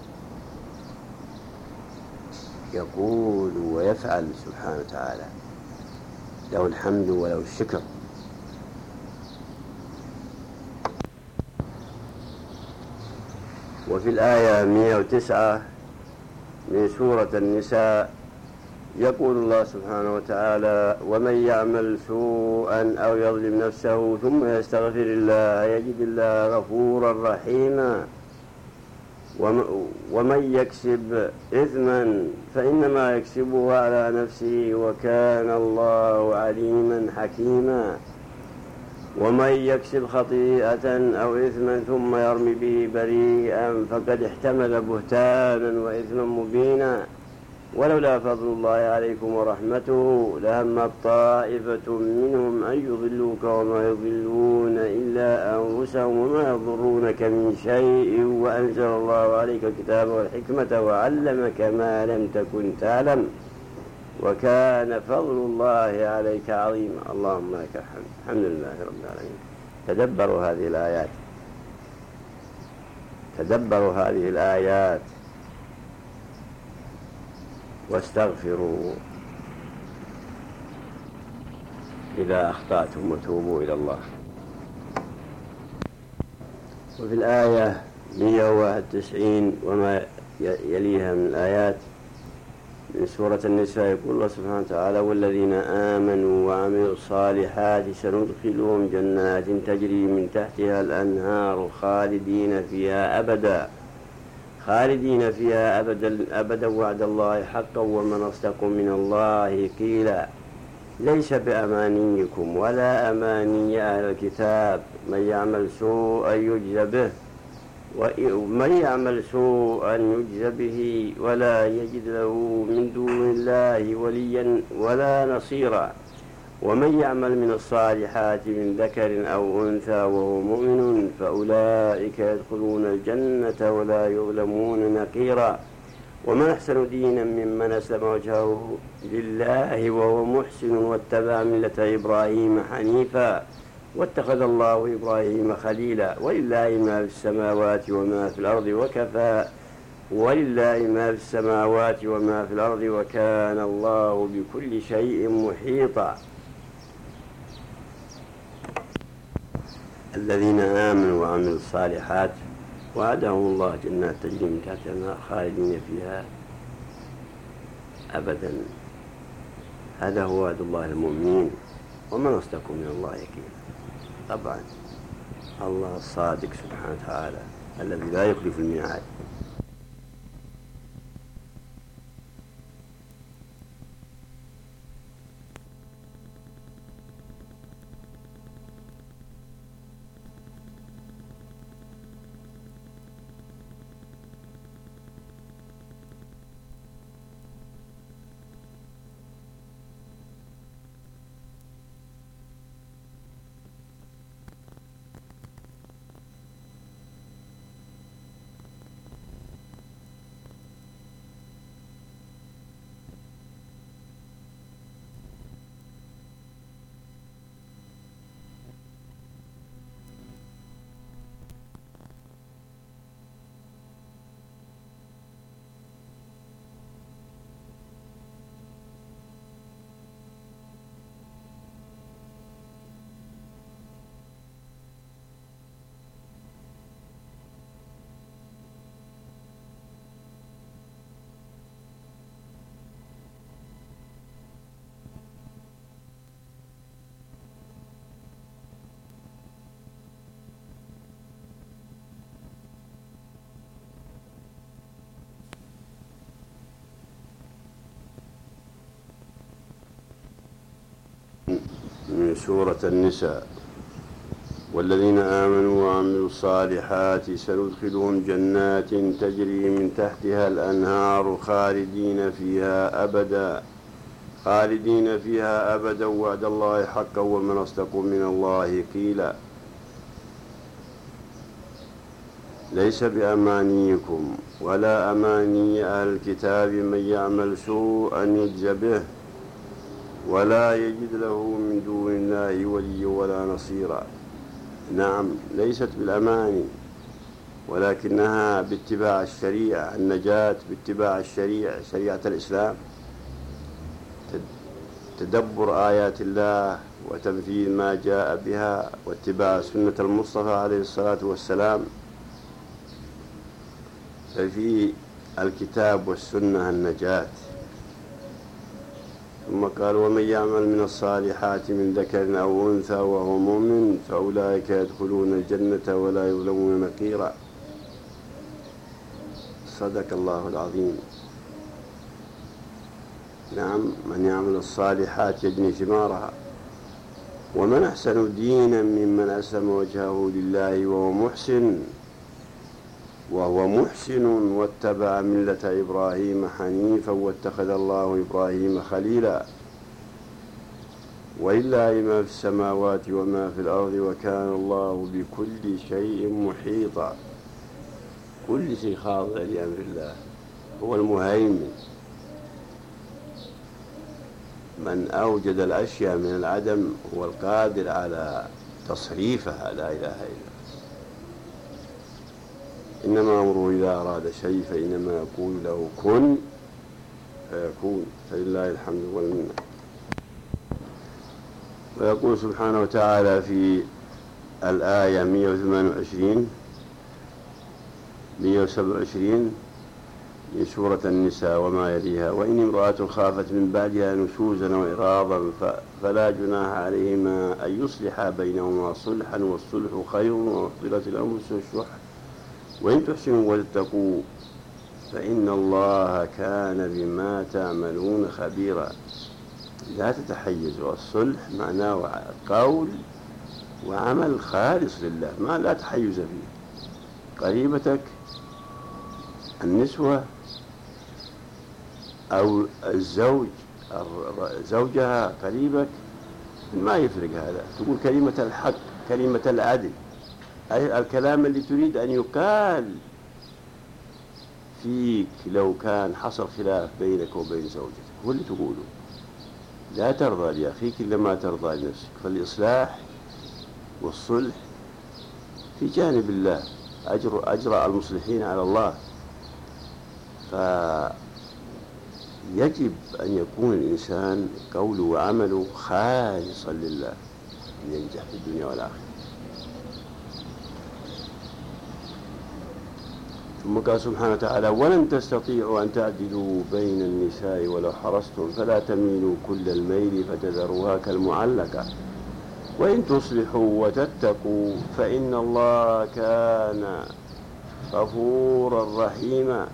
يقول ويفعل سبحانه وتعالى، له الحمد وله الشكر. وفي الآية 109 من سورة النساء يقول الله سبحانه وتعالى: ومن يعمل سوءا أو يظلم نفسه ثم يستغفر الله يجد الله غفورا رحيما ومن يكسب إثما فإنما يكسبه على نفسه وكان الله عليما حكيما ومن يكسب خطيئة أو إثما ثم يرمي به بريئا فقد احتمل بهتانا وإثما مبينا ولولا فضل الله عليكم ورحمته لهم طائفة منهم أن يضلوك وما يضلون إلا أنفسهم وما يضرونك من شيء وأنزل الله عليك الكتاب والحكمة وعلمك ما لم تكن تعلم وكان فضل الله عليك عظيما. اللهم لك الحمد. الحمد لله رب العالمين. تدبروا هذه الآيات، تدبروا هذه الآيات واستغفروا إذا أخطأتم وتوبوا إلى الله. وفي الآية 191 وما يليها من الآيات من سورة النساء يقول الله سبحانه وتعالى: والذين آمنوا وعملوا الصالحات سندخلهم جنات تجري من تحتها الأنهار خالدين فيها أبدا، خالدين فيها أبدا وعد الله حقا ومن أصدق من الله قيلا. ليس بأمانيكم ولا أماني أهل الكتاب، من يعمل سوءا يجز به ومن يعمل سوءا يجز به ولا يجد له من دون الله وليا ولا نصيرا. ومن يعمل من الصالحات من ذكر أو أنثى وهو مؤمن فأولئك يدخلون الجنة ولا يظلمون نقيرا. ومن أحسن دينا ممن أسلم وجهه لله وهو محسن واتبع ملة إبراهيم حنيفا واتخذ الله إبراهيم خليلا. ولله ما في السماوات وما في الأرض وكفى ولله ما في السماوات وما في الأرض وكان الله بكل شيء محيطا. الذين آمنوا وعملوا الصالحات وعدهم الله جنات تجري من تحتها الأنهار خالدين فيها أبدا. هذا هو وعد الله المؤمنين، ومن أصدق من الله قيلا. طبعا الله الصادق سبحانه وتعالى الذي لا يخلف الميعاد. من سورة النساء: والذين آمنوا وعملوا الصالحات سندخلهم جنات تجري من تحتها الأنهار خالدين فيها أبدا وعد الله حقا ومن أصدق من الله قيلا. ليس بأمانيكم ولا أماني أهل الكتاب، من يعمل سوءا يجز به ولا يجد له من دون الله ولي ولا نصيرا. نعم، ليست بالأماني ولكنها باتباع الشريعة، النجاة باتباع الشريعة، شريعة الإسلام، تدبر آيات الله وتنفيذ ما جاء بها واتباع سنة المصطفى عليه الصلاة والسلام. ففي الكتاب والسنة النجاة. ثم قال: ومن يعمل من الصالحات من ذكر أو أنثى وهو مؤمن فأولئك يدخلون الجنة ولا يظلمون نقيرا. صدق الله العظيم. نعم، من يعمل الصالحات يجني ثمارها. ومن أحسن دينا ممن أسلم وجهه لله وهو محسن واتبع ملة إبراهيم حنيفا واتخذ الله إبراهيم خليلا. ولله ما في السماوات وما في الأرض وكان الله بكل شيء محيطا. كل شيء خاضع لأمر الله، هو المهيمن من أوجد الأشياء من العدم هو القادر على تصريفها، لا إله إلا الله. إنما أمره إذا أراد شيء فإنما يقول له كن فيكون، فلله الحمد والمنة. ويقول سبحانه وتعالى في الآية 128 127 من سورة النساء وما يليها: وإن امرأة خافت من بعدها نشوزا وإعراضا فلا جناح عليهما أن يصلحا بينهما صلحا والصلح خير وأحضرت الأنفس الشح وإن تحسنوا وتتقوا فإن الله كان بما تعملون خبيرا. لا تتحيزوا، الصلح معناه قول وعمل خالص لله، ما لا تحيز فيه. قريبتك النسوة أو الزوج زوجها قريبك ما يفرق هذا، تقول كلمة الحق كلمة العدل، أي الكلام اللي تريد أن يقال فيك لو كان حصل خلاف بينك وبين زوجتك هو اللي تقوله. لا ترضى لأخيك إلا ما ترضى لنفسك. فالإصلاح والصلح في جانب الله، أجر المصلحين على الله. فيجب أن يكون الإنسان قوله وعمله خالصا لله أن ينجح في الدنيا والآخرة. ثم قال سبحانه وتعالى: ولن تستطيعوا أن تعدلوا بين النساء ولو حرصتم فلا تميلوا كل الميل فتذروها كالمعلقة وإن تصلحوا وتتقوا فإن الله كان غفورا رحيما.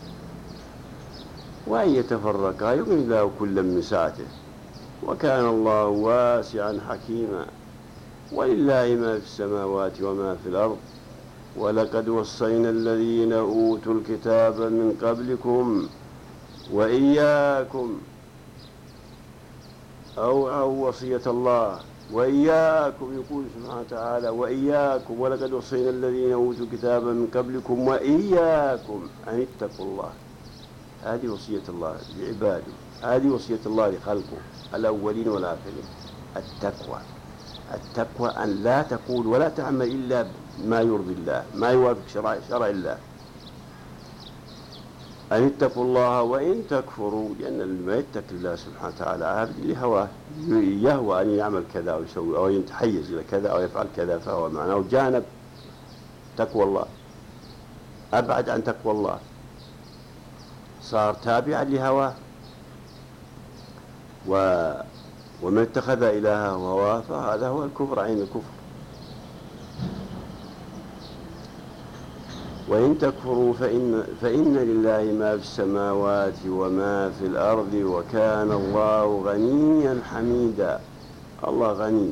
وأن يتفرقا يغني الله كلا من سعته وكان الله واسعا حكيما. ولله ما في السماوات وما في الأرض ولقد وصينا الذين أوتوا الكتاب من قبلكم وإياكم أو وصية الله وإياكم، يقول سبحانه وتعالى وإياكم ولقد وصينا الذين أوتوا الكتاب من قبلكم وإياكم أن اتقوا الله. هذه وصية الله لعباده، هذه وصية الله لخلقه الأولين والآخرين. التقوى أن لا تقول ولا تعمل إلا ما يرضي الله، ما يوافق شرع الله. أن اتقوا الله وإن تكفروا، لأن اللي ما يتق الله سبحانه وتعالى عابد لهواه، يهوى أن يعمل كذا أو يسوي أو يتحيز إلى كذا أو يفعل كذا، فهو معناه جانب تقوى الله، أبعد عن تقوى الله، صار تابعا لهواه. ومن اتخذ إلهه هواه فهذا هو الكفر عين الكفر. وإن تكفروا فإن لله ما في السماوات وما في الأرض وكان الله غنيا حميدا. الله غني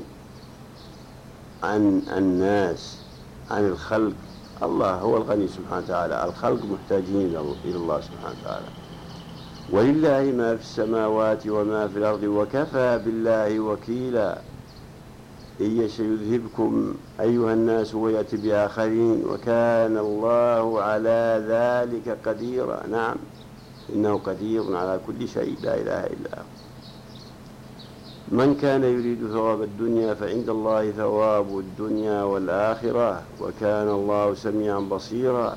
عن الناس، عن الخلق. الله هو الغني سبحانه وتعالى، الخلق محتاجين إلى الله سبحانه وتعالى. ولله ما في السماوات وما في الأرض وكفى بالله وكيلا. إن يشأ يذهبكم أيها الناس ويأتي بآخرين وكان الله على ذلك قديرا. نعم، إنه قدير على كل شيء، لا إله إلا هو. من كان يريد ثواب الدنيا فعند الله ثواب الدنيا والآخرة وكان الله سميعا بصيرا.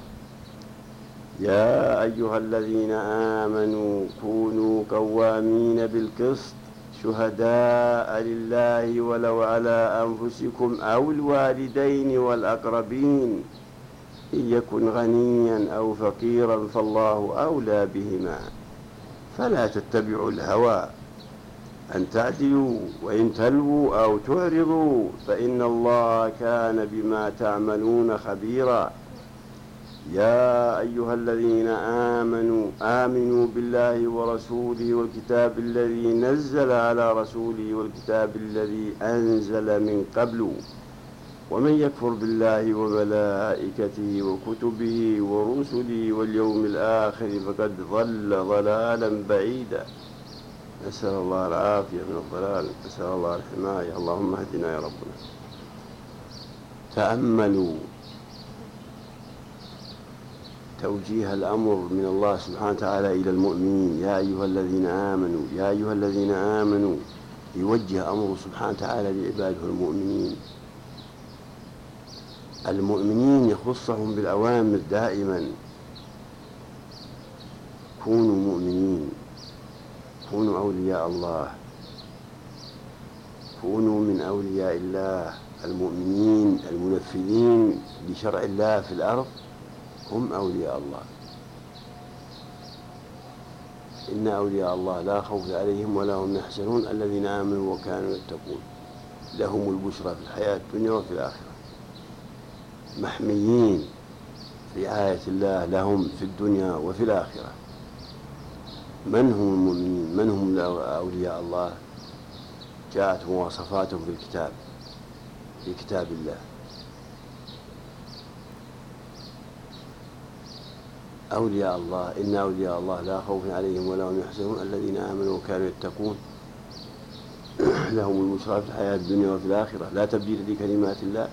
يا أيها الذين آمنوا كونوا قوامين بالقسط شهداء لله ولو على أنفسكم أو الوالدين والأقربين إن يكن غنيا أو فقيرا فالله أولى بهما فلا تتبعوا الهوى أن تعدلوا وإن تلووا أو تعرضوا فإن الله كان بما تعملون خبيرا. يا أيها الذين آمنوا بالله ورسوله والكتاب الذي نزل على رسوله والكتاب الذي أنزل من قبل ومن يكفر بالله وملائكته وكتبه ورسله واليوم الآخر فقد ضل ضلالا بعيدا. نسأل الله العافية من الضلال، نسأل الله الحماية. اللهم اهدنا يا ربنا. تأملوا توجيه الأمر من الله سبحانه وتعالى إلى المؤمنين، يا أيها الذين آمنوا، يا أيها الذين آمنوا، يوجه أمره سبحانه وتعالى لعباده المؤمنين. المؤمنين يخصهم بالأوامر دائما، كونوا مؤمنين، كونوا أولياء الله، كونوا من أولياء الله. المؤمنين المنفذين لشرع الله في الأرض هم أولياء الله. إن أولياء الله لا خوف عليهم ولا هم يحزنون الذين آمنوا وكانوا يتقون لهم البشرى في الحياة الدنيا وفي الآخرة، محميين رعاية الله لهم في الدنيا وفي الآخرة. من هم المؤمنين؟ من هم أولياء الله؟ جاءت مواصفاتهم في كتاب الله. أولياء الله، إن أولياء الله لا خوف عليهم ولا هم يحزنون الذين آمنوا وكانوا يتقون لهم البشرى في الحياة الدنيا وفي الآخرة، لا تبديل لكلمات الله.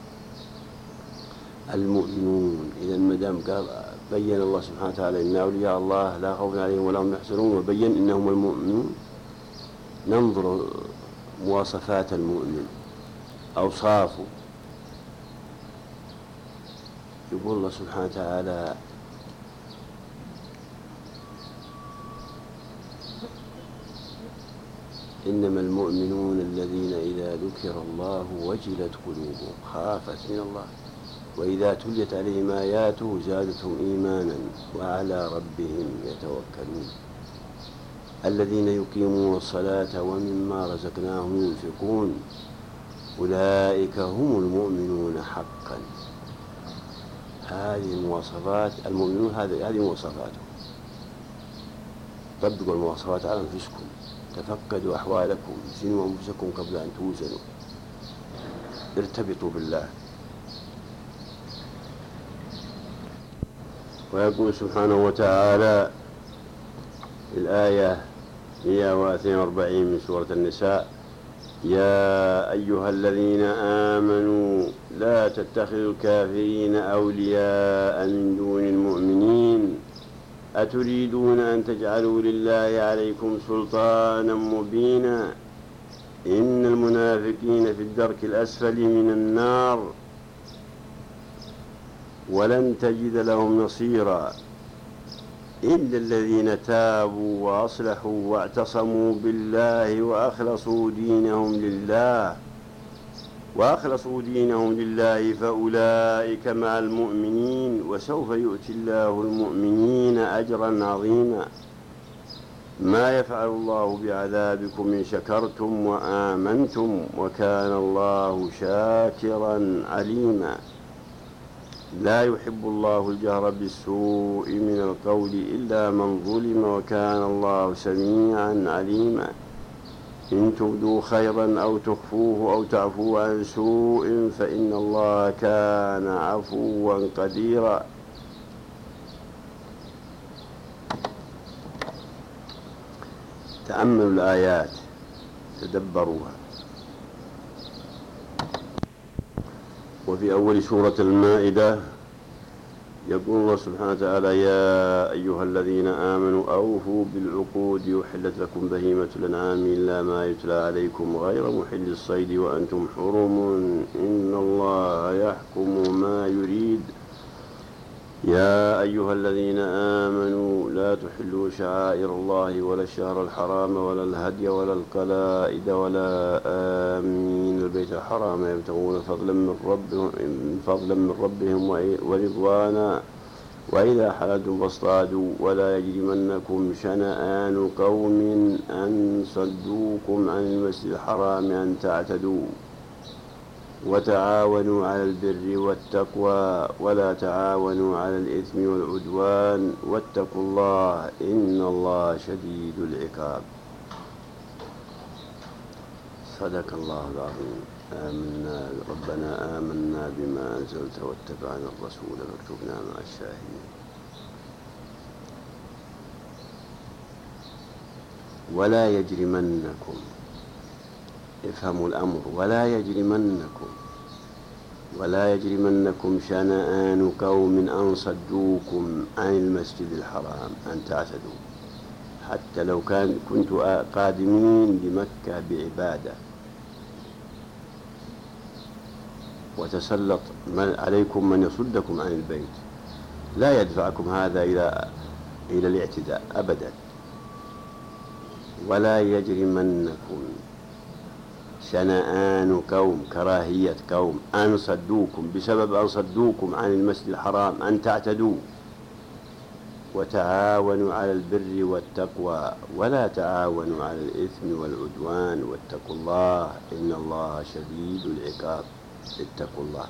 المؤمنون، إذا مدام قال بين الله سبحانه وتعالى إن أولياء الله لا خوف عليهم ولا هم يحزنون وبين إنهم المؤمنون، ننظر مواصفات المؤمن، أوصافه. يقول الله سبحانه وتعالى إنما المؤمنون الذين إذا ذكر الله وجلت قلوبهم خافت من الله وإذا تليت عليهم آياته زادتهم إيمانا وعلى ربهم يتوكلون الذين يقيمون الصلاة ومما رزقناهم ينفقون أولئك هم المؤمنون حقا. هذه المواصفات المؤمنون، هذه مواصفاتهم. طبقوا المواصفات على أنفسكم، تفقدوا أحوالكم، زنوا أنفسكم قبل أن توزنوا، ارتبطوا بالله. ويقول سبحانه وتعالى الآية 142 من سورة النساء: يا أيها الذين آمنوا لا تتخذوا الكافرين أولياء من دون المؤمنين أتريدون أن تجعلوا لله عليكم سلطانا مبينا إن المنافقين في الدرك الأسفل من النار ولن تجد لهم نصيرا إلا الذين تابوا وأصلحوا واعتصموا بالله وأخلصوا دينهم لله فأولئك مع المؤمنين وسوف يؤتي الله المؤمنين أجرا عظيما ما يفعل الله بعذابكم إن شكرتم وآمنتم وكان الله شاكرا عليما لا يحب الله الجهر بالسوء من القول إلا من ظلم وكان الله سميعا عليما إن تبدوا خيرا أو تخفوه أو تعفوا عن سوء فإن الله كان عفوا قديرا. تأملوا الآيات، تدبروها. وفي أول سورة المائدة يقول الله سبحانه وتعالى: يا أيها الذين آمنوا أوفوا بالعقود يحلت لكم بهيمة الأنعام إلا ما يتلى عليكم غير محل الصيد وأنتم حرم إن الله يحكم ما يريد. يا أيها الذين آمنوا لا تحلوا شعائر الله ولا الشهر الحرام ولا الهدي ولا القلائد ولا آمين البيت الحرام يبتغون فضلا من ربهم ورضوانا وإذا حللتم فاصطادوا ولا يجرمنكم شنآن قوم أن صدوكم عن المسجد الحرام أن تعتدوا وتعاونوا على البر والتقوى ولا تعاونوا على الإثم والعدوان واتقوا الله إن الله شديد العقاب. صدق الله العظيم. ربنا آمنا بما أنزلت واتبعنا الرسول فاكتبنا مع الشاهدين. ولا يجرمنكم، افهموا الأمر، ولا يجرمنكم ولا يجرمنكم شنآن قوم أن صدوكم عن المسجد الحرام أن تعتدوا، حتى لو كنتم قادمين لمكة بعبادة وتسلط عليكم من يصدكم عن البيت، لا يدفعكم هذا إلى الاعتداء أبدا. ولا يجرمنكم شنآن قوم، كراهية قوم، أن صدوكم، بسبب أن صدوكم عن المسجد الحرام أن تعتدوا. وتعاونوا على البر والتقوى ولا تعاونوا على الإثم والعدوان، واتقوا الله إن الله شديد العقاب. اتقوا الله،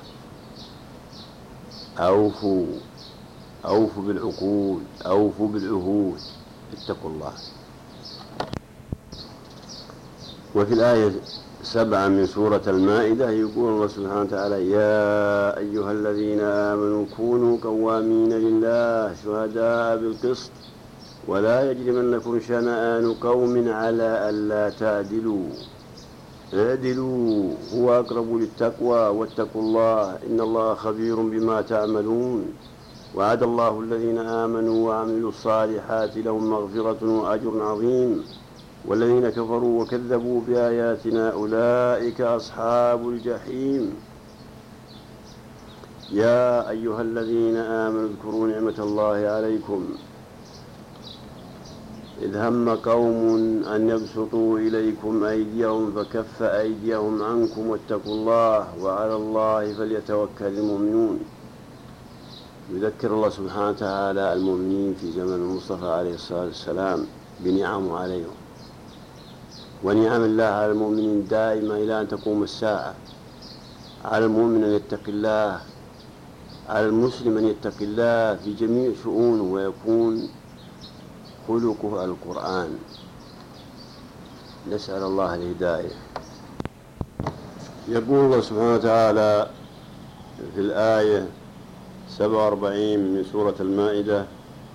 أوفوا بالعقول، أوفوا بالعهود، اتقوا الله. وفي الآية 7 من سورة المائدة يقول الله سبحانه وتعالى: يا أيها الذين آمنوا كونوا قوامين لله شهداء بالقسط ولا يجرمنكم شنآن قوم على ألا تعدلوا اعدلوا هو أقرب للتقوى واتقوا الله إن الله خبير بما تعملون. وعد الله الذين آمنوا وعملوا الصالحات لهم مغفرة وأجر عظيم، والذين كفروا وكذبوا بآياتنا أولئك أصحاب الجحيم. يا أيها الذين آمنوا اذكروا نعمة الله عليكم إذ هم قوم أن يبسطوا إليكم أيديهم فكف أيديهم عنكم واتقوا الله وعلى الله فليتوكل المؤمنون. يذكر الله سبحانه وتعالى المؤمنين في زمن المصطفى عليه الصلاة والسلام بنعمه عليهم، ونعم الله على المؤمنين دائما إلى أن تقوم الساعة. على المؤمن أن يتقي الله، على المسلم أن يتقي الله في جميع شؤونه، ويكون خلقه القرآن. نسأل الله الهداية. يقول الله سبحانه وتعالى في الآية 47 من سورة المائدة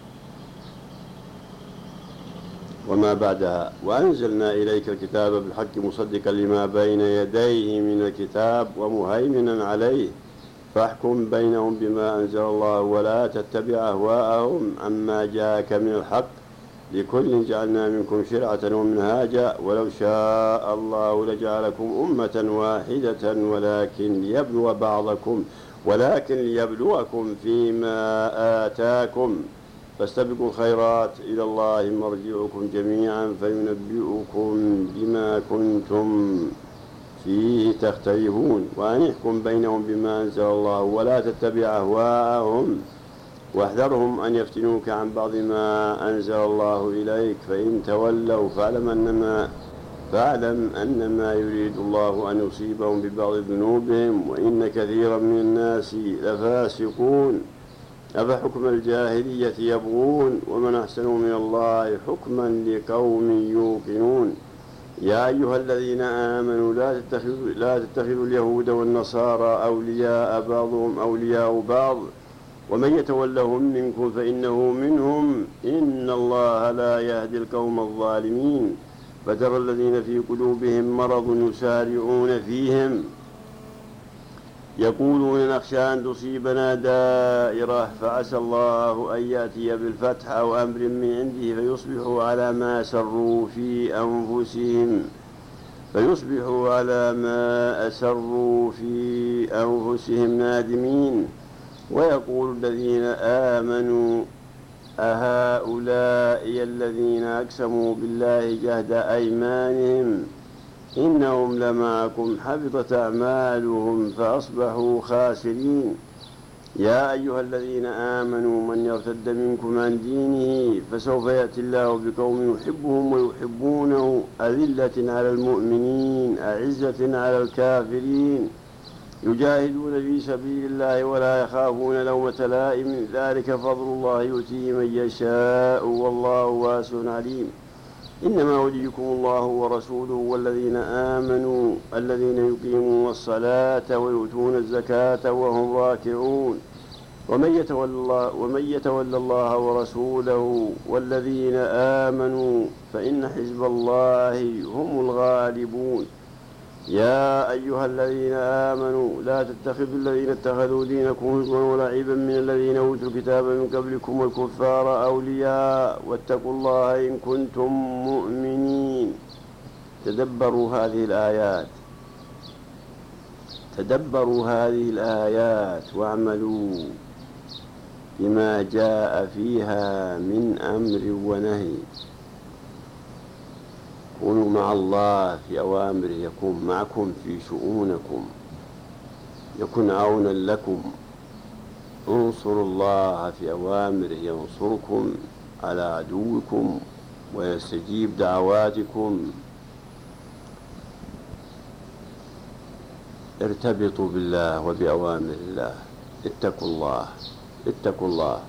وما بعدها: وأنزلنا إليك الكتاب بالحق مصدقا لما بين يديه من الكتاب ومهيمنا عليه فاحكم بينهم بما أنزل الله ولا تتبع أهواءهم عما جاءك من الحق لكل جعلنا منكم شرعة ومنهاجا ولو شاء الله لجعلكم أمة واحدة ولكن ليبلوكم فيما آتاكم فاستبقوا الخيرات إلى الله مرجعكم جميعا فينبئكم بما كنتم فيه تختلفون وأن يحكم بينهم بما أنزل الله ولا تتبع أهواءهم واحذرهم أن يفتنوك عن بعض ما أنزل الله إليك فإن تولوا فاعلم أنما يريد الله أن يصيبهم ببعض ذنوبهم وإن كثيرا من الناس لفاسقون أفحكم الجاهلية يبغون ومن أحسن من الله حكما لقوم يوقنون. يا أيها الذين آمنوا لا تتخذوا اليهود والنصارى أولياء بعضهم أولياء بعض ومن يتولهم منكم فإنه منهم إن الله لا يهدي القوم الظالمين. فترى الذين في قلوبهم مرض يسارعون فيهم يقولون نخشى أن تصيبنا دائرة فعسى الله أن يأتي بالفتح أو أمر من عنده فيصبحوا على ما أسروا في أنفسهم نادمين. ويقول الذين آمنوا أهؤلاء الذين أقسموا بالله جهد أيمانهم إنهم لمعكم حبطت أعمالهم فأصبحوا خاسرين. يا أيها الذين آمنوا من يرتد منكم عن دينه فسوف يأتي الله بقوم يحبهم ويحبونه أذلة على المؤمنين أعزة على الكافرين يجاهدون في سبيل الله ولا يخافون لومة لائم ذلك فضل الله يؤتيه من يشاء والله واسع عليم. إنما وليكم الله ورسوله والذين آمنوا الذين يقيمون الصلاة ويؤتون الزكاة وهم راكعون ومن يتولى الله ورسوله والذين آمنوا فإن حزب الله هم الغالبون. يا أيها الذين آمنوا لا تتخذوا الذين اتخذوا دينكم هزوا ولعبا من الذين أوتوا الكتاب من قبلكم والكفار أولياء واتقوا الله إن كنتم مؤمنين. تدبروا هذه الآيات واعملوا بما جاء فيها من أمر ونهي. كونوا مع الله في أوامره، يكون معكم في شؤونكم، يكون عونا لكم. انصروا الله في أوامره ينصركم على عدوكم ويستجيب دعواتكم. ارتبطوا بالله وبأوامر الله. اتقوا الله.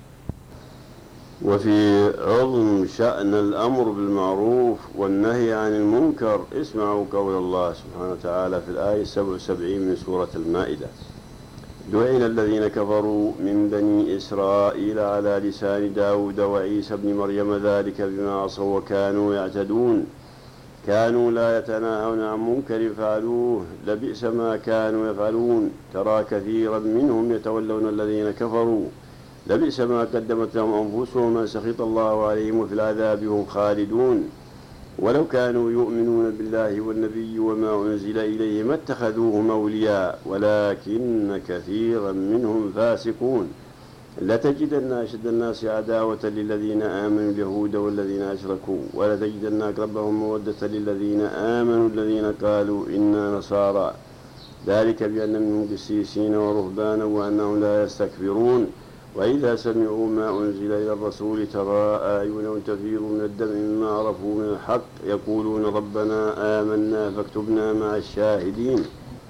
وفي عظم شأن الأمر بالمعروف والنهي عن المنكر اسمعوا قول الله سبحانه وتعالى في الآية 77 من سورة المائدة: لعن الذين كفروا من بني إسرائيل على لسان داود وعيسى بن مريم ذلك بما عصوا وكانوا يعتدون كانوا لا يتناهون عن منكر فعلوه لبئس ما كانوا يفعلون ترى كثيرا منهم يتولون الذين كفروا لبئس ما قدمت لهم أنفسهم ما سخط الله عليهم وفي العذاب هم خالدون ولو كانوا يؤمنون بالله والنبي وما أنزل إليه ما اتخذوهم أولياء ولكن كثيرا منهم فاسقون لتجدن أشد الناس عداوة للذين آمنوا اليهود والذين أشركوا ولتجدن أقربهم مودة للذين آمنوا الذين قالوا إنا نصارى ذلك بأن منهم قسيسين ورهبانا وأنهم لا يستكبرون وإذا سمعوا ما أنزل إلى الرسول ترى أعينهم تفيض من الدمع مما عرفوا من الحق يقولون ربنا آمنا فاكتبنا مع الشاهدين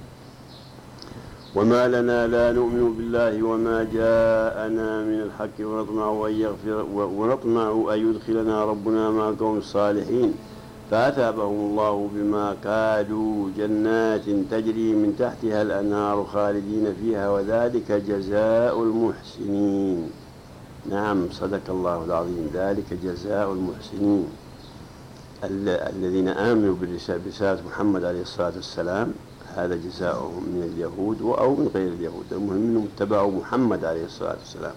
وما لنا لا نؤمن بالله وما جاءنا من الحق ونطمع أن يدخلنا ربنا مع القوم الصالحين فأثابهم الله بما قالوا جنات تجري من تحتها الأنهار خالدين فيها وذلك جزاء المحسنين. نعم صدق الله العظيم، ذلك جزاء المحسنين الذين آمنوا برسالة محمد عليه الصلاة والسلام. هذا جزاؤهم من اليهود أو من غير اليهود، المهم أنهم اتبعوا محمد عليه الصلاة والسلام.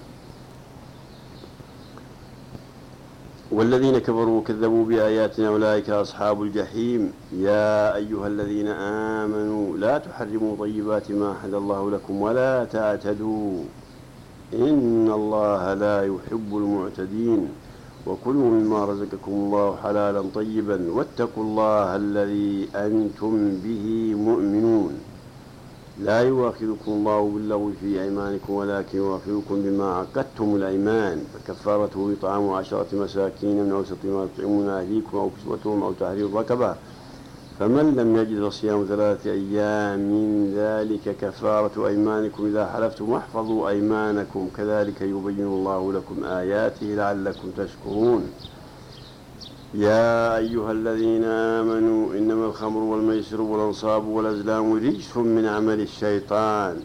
والذين كفروا وكذبوا بآياتنا أولئك أصحاب الجحيم. يا أيها الذين آمنوا لا تحرموا طيبات ما أحل الله لكم ولا تعتدوا إن الله لا يحب المعتدين وكلوا مما رزقكم الله حلالا طيبا واتقوا الله الذي أنتم به مؤمنون. لا يؤاخذكم الله باللغو في أيمانكم ولكن يؤاخذكم بما عقدتم الأيمان فكفارته إطعام 10 مساكين من أوسط ما تطعمون أهليكم أو كسوتهم أو تحرير رقبة فمن لم يجد فصيام 3 أيام ذلك كفارة أيمانكم إذا حلفتم واحفظوا أيمانكم كذلك يبين الله لكم آياته لعلكم تشكرون. يا أيها الذين آمنوا إنما الخمر والميسر والأنصاب والأزلام رجس من عمل الشيطان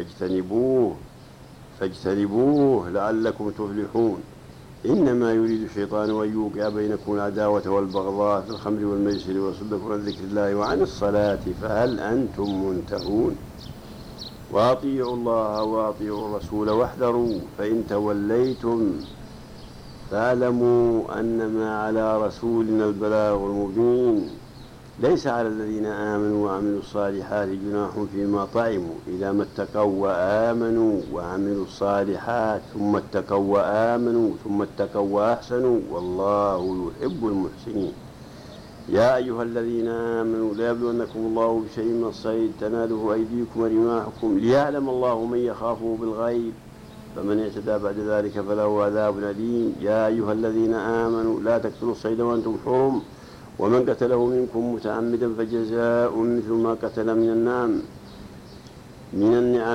فاجتنبوه لعلكم تفلحون. إنما يريد الشيطان أن يوقع بينكم العداوة والبغضاء في الخمر والميسر ويصدكم عن ذكر الله وعن الصلاة فهل أنتم منتهون. وأطيعوا الله وأطيعوا الرسول واحذروا فإن توليتم فاعلموا أنما على رسولنا البلاغ المبين. ليس على الذين آمنوا وعملوا الصالحات جناح فيما طعموا إذا ما اتقوا وآمنوا وعملوا الصالحات ثم اتقوا وآمنوا ثم اتقوا وأحسنوا والله يحب المحسنين. يا أيها الذين آمنوا لا يبلونكم الله بشيء من الصيد تناله أيديكم ورماحكم ليعلم الله من يخافه بالغيب فمن اعتدى بعد ذلك فله عذاب أليم. يا أيها الذين آمنوا لا تقتلوا الصيد وأنتم حرم ومن قتله منكم متعمدا فجزاء مثل ما قتل من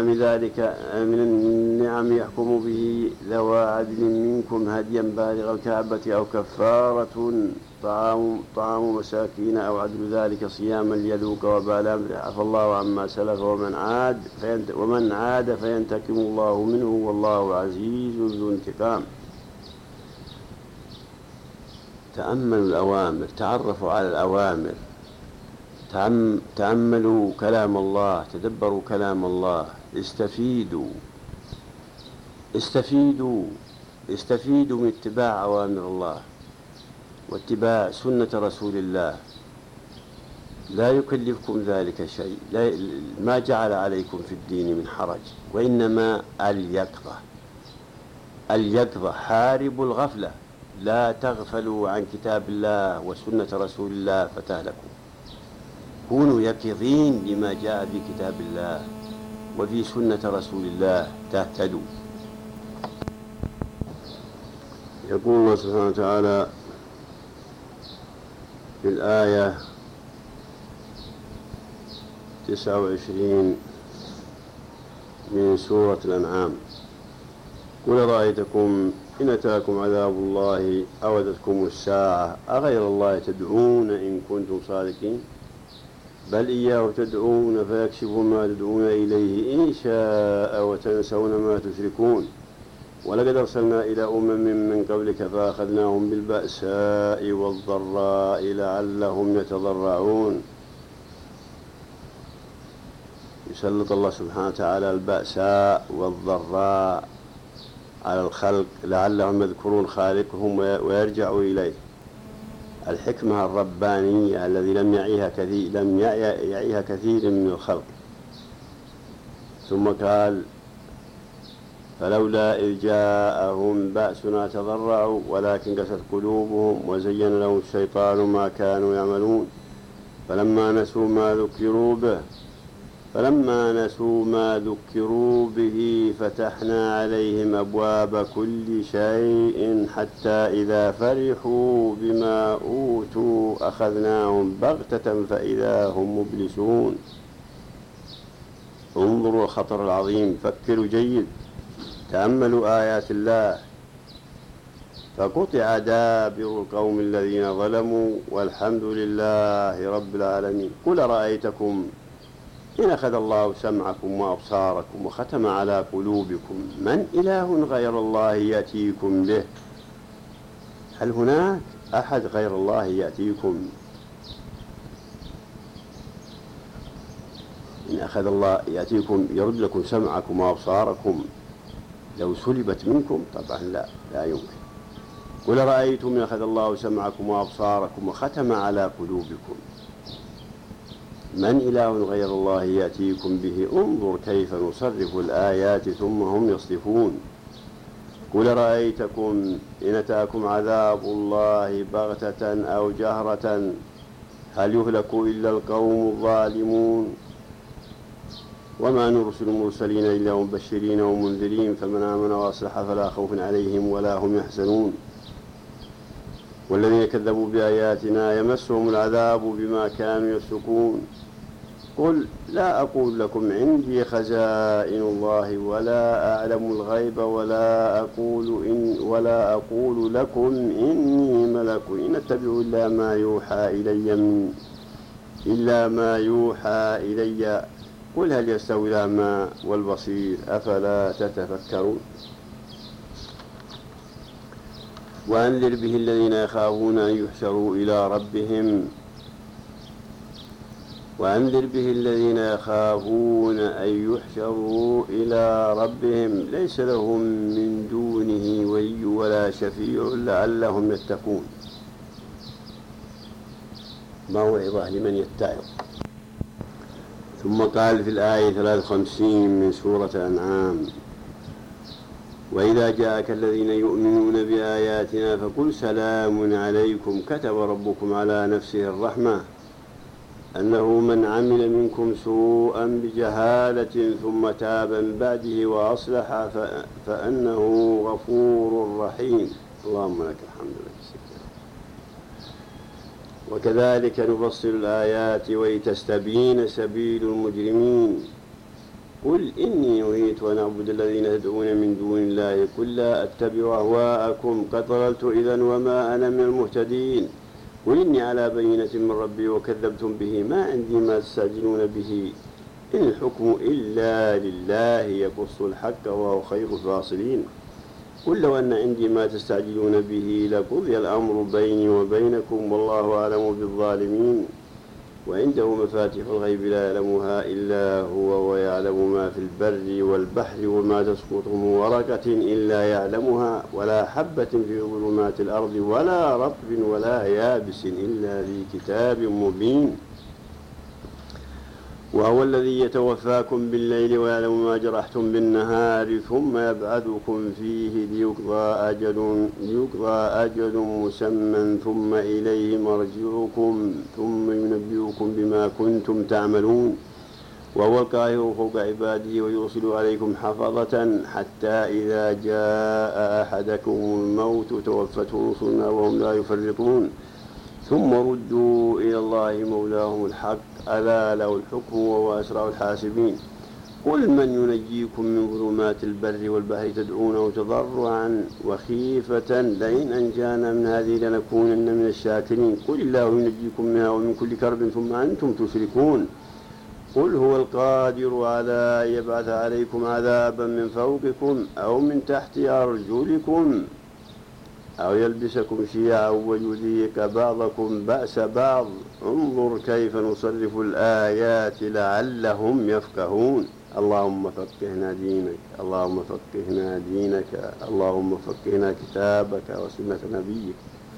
النعم يحكم به ذوى عدل منكم هديا بالغ الكعبة أو كفارة طعام مساكين أو عدل ذلك صياما ليذوق وبال أمره عفى الله عما سلف ومن عاد فينتقم الله منه والله عزيز ذو انتقام. تأملوا الأوامر، تعرفوا على الأوامر، تأملوا كلام الله، تدبروا كلام الله، استفيدوا من اتباع أوامر الله واتباع سنة رسول الله. لا يكلفكم ذلك شيء، ما جعل عليكم في الدين من حرج، وإنما اليقظة. حاربوا الغفلة، لا تغفلوا عن كتاب الله وسنة رسول الله فتهلكوا. كونوا يقظين لما جاء في كتاب الله وفي سنة رسول الله تهتدوا. يقول الله سبحانه وتعالى في الآية 29 من سورة الأنعام: قل رأيتكم إن أتاكم عذاب الله أو أتتكم الساعة أغير الله تدعون إن كنتم صادقين بل إياه تدعون فيكشف ما تدعون إليه إن شاء وتنسون ما تشركون ولقد أرسلنا إلى من قبلك فأخذناهم بالبأساء والضراء لعلهم يتضرعون. يسلط الله سبحانه وتعالى البأساء والضراء على الخلق لعلهم يذكرون خالقهم ويرجعوا إليه. الحكمة الربانية الذي لم يعيها كثير من الخلق. ثم قال: فلولا إذ جاءهم بأسنا تضرعوا ولكن قست قلوبهم وزين لهم الشيطان ما كانوا يعملون فلما نسوا ما ذكروا به فتحنا عليهم أبواب كل شيء حتى إذا فرحوا بما أوتوا أخذناهم بغتة فإذا هم مبلسون. انظروا الخطر العظيم، فكروا جيد، تأملوا آيات الله. فقطع دابر القوم الذين ظلموا والحمد لله رب العالمين. قل رأيتكم إن أخذ الله سمعكم وأبصاركم وختم على قلوبكم من إله غير الله يأتيكم به؟ هل هناك أحد غير الله يأتيكم؟ إن أخذ الله يأتيكم يرد لكم سمعكم وأبصاركم لو سلبت منكم؟ طبعا لا يمكن. قل رأيتم إن أخذ الله سمعكم وأبصاركم وختم على قلوبكم من إله غير الله يأتيكم به؟ انظر كيف نصرف الآيات ثم هم يصدفون. قل رأيتكم إن أتاكم عذاب الله بغتة أو جهرة هل يهلك إلا القوم الظالمون وما نرسل المرسلين إلا مبشرين ومنذرين فمن آمن وأصلح فلا خوف عليهم ولا هم يحزنون والذين كذبوا بآياتنا يمسهم العذاب بما كانوا يفسقون. قل لا أقول لكم عندي خزائن الله ولا أعلم الغيب ولا أقول لكم إني ملك إن أتبع إلا ما يوحى إلي قل هل يستوي الأعمى والبصير أفلا تتفكرون. وأنذر به الذين يخافون أن يحشروا إلى ربهم ليس لهم من دونه ولي ولا شفيع لعلهم يتقون. موعظة لمن يتعظ. ثم قال في الآية 53 من سورة الأنعام: وإذا جاءك الذين يؤمنون بآياتنا فقل سلام عليكم كتب ربكم على نفسه الرحمة أنه من عمل منكم سوءا بجهالة ثم تاب من بعده وأصلح فأنه غفور رحيم. اللهم لك الحمد لك. وكذلك نفصل الآيات ولتستبين سبيل المجرمين. قل إني نهيت أن أعبد الذين تدعون من دون الله قل لا أتبع أهواءكم قد ضللت إذن وما أنا من المهتدين قل إني على بينة من ربي وكذبتم به ما عندي ما تستعجلون به إن الحكم إلا لله يقص الحق وهو خير الفاصلين قل لو أن عندي ما تستعجلون به لقضي الأمر بيني وبينكم والله أعلم بالظالمين وعنده مفاتيح الغيب لا يعلمها إلا هو ويعلم ما في البر والبحر وما تسقط من ورقة إلا يعلمها ولا حبة في ظلمات الأرض ولا رطب ولا يابس إلا في كتاب مبين. وهو الذي يتوفاكم بالليل ويعلم ما جرحتم بالنهار ثم يبعثكم فيه ليقضى أجل مسمى ثم إليه مرجعكم ثم ينبئكم بما كنتم تعملون. وهو القاهر فوق عباده ويرسل عليكم حفظة حتى إذا جاء أحدكم الموت توفته رسلنا وهم لا يفرطون ثم ردوا إلى الله مولاهم الحق ألا له الحكم وهو أسرع الحاسبين. قل من ينجيكم من ظلمات البر والبحر تدعونه تضرعا وخيفة لئن أنجانا من هذه لنكونن من الشاكرين. قل الله ينجيكم منها ومن كل كرب ثم أنتم تشركون. قل هو القادر على أن يبعث عليكم عذابا من فوقكم أو من تحت أرجلكم أو يلبسكم شيعا ويذيق بعضكم بأس بعض انظر كيف نصرف الآيات لعلهم يفقهون. اللهم فقهنا دينك، اللهم فقهنا دينك، اللهم فقهنا كتابك وسنة نبيك.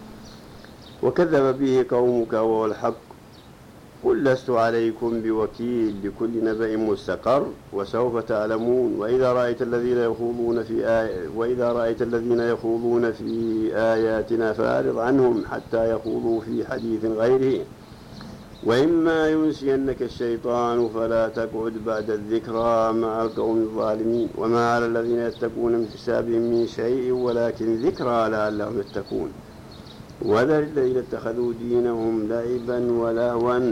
وكذب به قومك وهو الحق. قل لست عليكم بوكيل لكل نبأ مستقر وسوف تعلمون. وإذا رأيت الذين يخوضون في آياتنا فأعرض عنهم حتى يخوضوا في حديث غيره وإما ينسينك الشيطان فلا تقعد بعد الذكرى مع القوم الظالمين. وما على الذين يتقون من حسابهم من شيء ولكن ذكرى لعلهم يتقون. وذر الذين اتخذوا دينهم لعبا ولهوا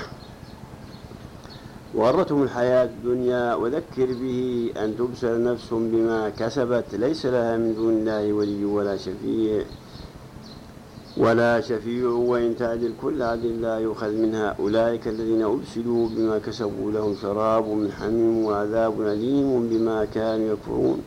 وغرتهم الحياة الدنيا وذكر به أن تبصر نفس بما كسبت ليس لها من دون الله ولي ولا شفيع وإن تعدل كل عدل لا يؤخذ منها. أولئك الذين أبسلوا بما كسبوا لهم شراب من حميم وعذاب أليم بما كانوا يكفرون.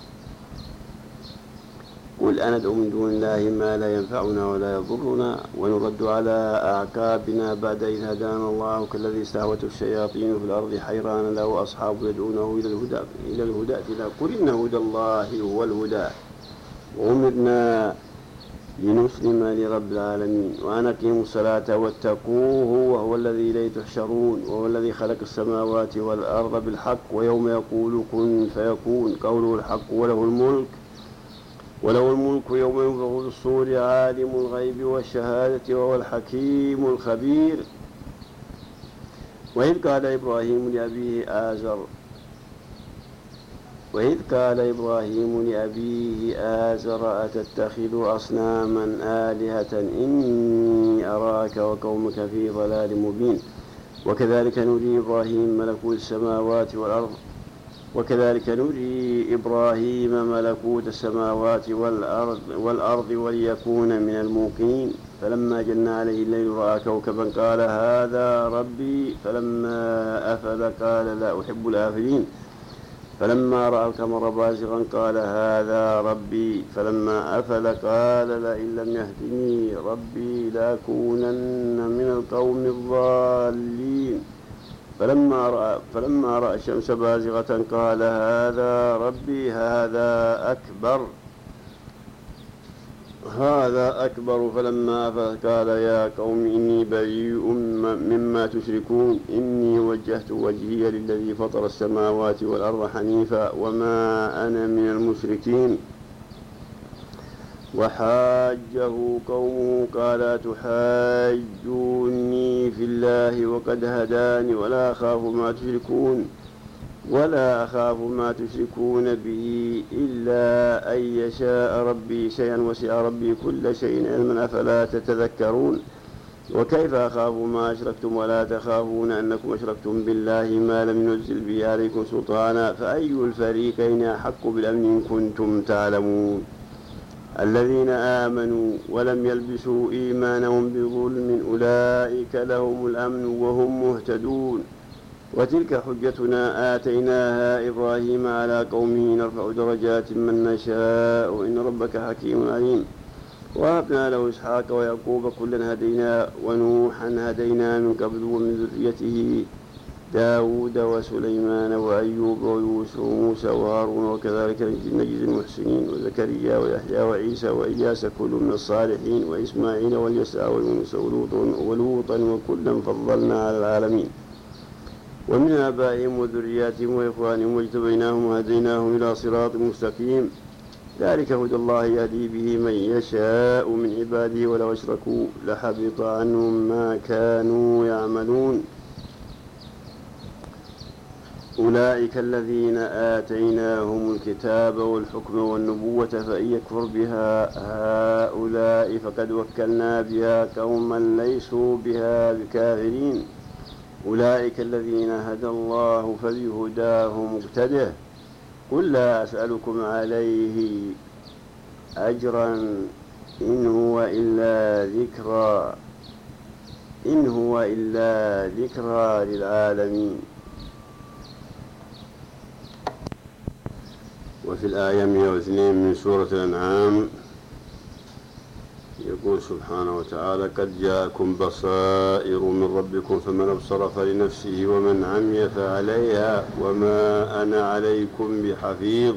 قل أندعو من دون الله ما لا ينفعنا ولا يضرنا ونرد على أعقابنا بعد إذ هدانا الله كالذي استهوته الشياطين في الأرض حيران له أصحاب يدعونه إلى الهدى قل إن هدى الله هو الهدى وأمرنا لنسلم لرب العالمين وأن أقيموا الصلاة واتقوه وهو الذي إليه تحشرون. وهو الذي خلق السماوات والأرض بالحق ويوم يقول كن فيكون قوله الحق وله الملك يوم ينفخ في الصور عالم الغيب والشهادة وهو الحكيم الخبير. وإذ قال إبراهيم لأبيه آزر أتتخذ أصناما آلهة إني أراك وقومك في ضلال مبين. وكذلك نري إبراهيم ملكوت السماوات والأرض وليكون من الموقنين. فلما جن عليه الليل رأى كوكبا قال هذا ربي فلما أفل قال لا أحب الآفلين. فلما رأى القمر بازغا قال هذا ربي فلما أفل قال لئن لم يهدني ربي لأكونن من القوم الضالين. فلما رأى الشمس بازغة قال هذا ربي هذا أكبر فلما أفل قال يا قوم إني بريء مما تشركون إني وجهت وجهي للذي فطر السماوات والأرض حنيفا وما أنا من المشركين. وحاجه قومه قال تحاجوني في الله وقد هداني ولا أخاف ما تشركون به إلا أن يشاء ربي شيئا وسع ربي كل شيء علما أفلا تتذكرون. وكيف أخاف ما أشركتم ولا تخافون أنكم أشركتم بالله ما لم ينزل به عليكم سلطانا فأي الفريقين أحق بالأمن إن كنتم تعلمون. الذين آمنوا ولم يلبسوا إيمانهم بظلم أولئك لهم الأمن وهم مهتدون. وتلك حجتنا آتيناها إبراهيم على قومه نرفع درجات من نشاء إن ربك حكيم عليم. ووهبنا له إسحاق ويعقوب كلا هدينا ونوحا هدينا من قبل ومن ذريته داود وسليمان وأيوب ويوسف وموسى وهارون وكذلك نجزي المحسنين وزكريا ويحيى وعيسى وإياس كل من الصالحين وإسماعيل واليسع ويونس ولوطا وكلا فضلنا على العالمين ومن آبائهم وذرياتهم وإخوانهم واجتبيناهم وهديناهم إلى صراط مستقيم ذلك هدى الله يهدي به من يشاء من عباده ولو أشركوا لحبط عنهم ما كانوا يعملون أولئك الذين آتيناهم الكتاب والحكم والنبوة فإن يكفر بها هؤلاء فقد وكلنا بها قوما ليسوا بها بكافرين أولئك الذين هدى الله فبهداه مقتده قل لا أسألكم عليه أجرا إن هو إلا ذكرى للعالمين. وفي الآية 102 من سورة الأنعام يقول سبحانه وتعالى قد جاءكم بصائر من ربكم فمن أبصر فلنفسه ومن عمي فعليها وما أنا عليكم بحفيظ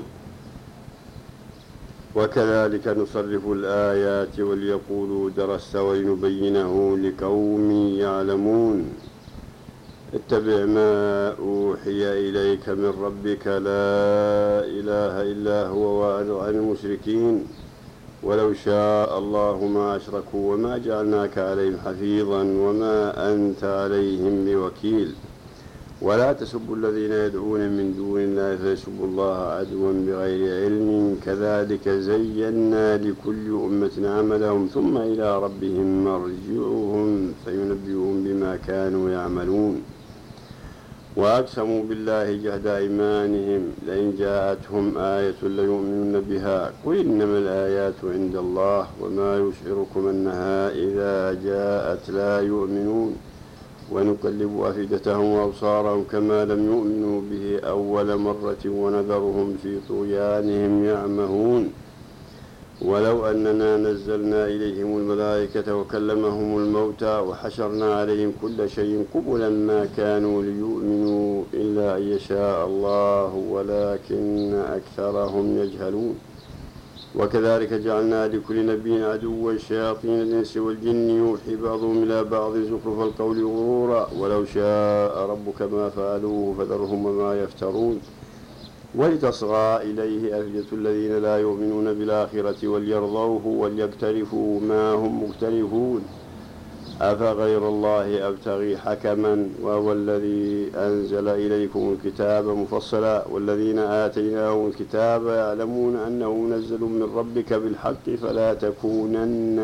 وكذلك نصرف الآيات وليقولوا درست ولنبينه لقوم يعلمون اتبع ما أوحي إليك من ربك لا إله إلا هو واعرض عن المشركين ولو شاء الله ما أشركوا وما جعلناك عليهم حفيظا وما أنت عليهم بوكيل ولا تسبوا الذين يدعون من دون الله فيسبوا الله عدوا بغير علم كذلك زينا لكل أمة عملهم ثم إلى ربهم مرجعهم فينبئهم بما كانوا يعملون وأقسموا بالله جهد أيمانهم لئن جاءتهم آية ليؤمنون بها قل إنما الآيات عند الله وما يشعركم أنها إذا جاءت لا يؤمنون ونقلب أفئدتهم وأبصارهم كما لم يؤمنوا به أول مرة ونذرهم في طغيانهم يعمهون ولو أننا نزلنا إليهم الملائكة وكلمهم الموتى وحشرنا عليهم كل شيء قبلا ما كانوا ليؤمنوا إلا أن يشاء الله ولكن أكثرهم يجهلون وكذلك جعلنا لكل نبي عدوا شياطين الإنس والجن يوحي بعضهم إلى بعض زخرف القول غرورا ولو شاء ربك ما فعلوه فذرهم وما يفترون ولتصغى إليه أفئدة الذين لا يؤمنون بالآخرة وليرضوه وليقترفوا ما هم مقترفون أفغير الله أبتغي حكما وهو الذي أنزل إليكم الكتاب مفصلا والذين آتيناهم الكتاب يعلمون أنه منزل من ربك بالحق فلا تكونن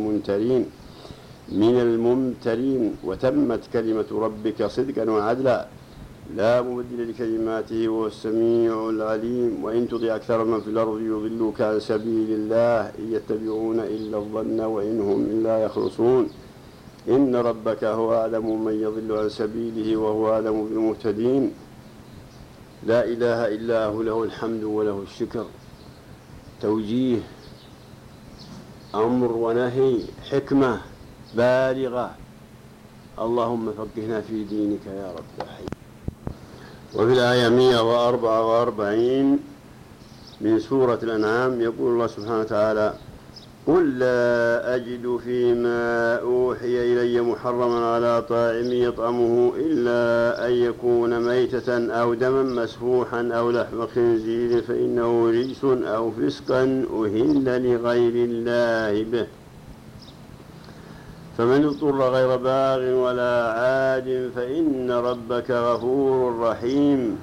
من الممترين وتمت كلمة ربك صدقا وعدلا لا مبدل لكلماته وهو السميع العليم وإن تطع أكثر من في الأرض يضلوك عن سبيل الله إن يتبعون إلا الظن وإن هم إلا يخرصون إن ربك هو أعلم من يضل عن سبيله وهو أعلم بالمهتدين لا إله إلا هو له الحمد وله الشكر توجيه أمر ونهي حكمة بالغة اللهم فقهنا في دينك يا رب الحي. وفي الآية 144 من سورة الأنعام يقول الله سبحانه وتعالى قل لا أجد فيما أوحي إلي محرما على طاعم يطعمه إلا أن يكون ميتة أو دما مسفوحا أو لحم خنزير فإنه رجس أو فسقا أهل لغير الله به فمن اضطر غير باغ ولا عاد فإن ربك غفور رحيم.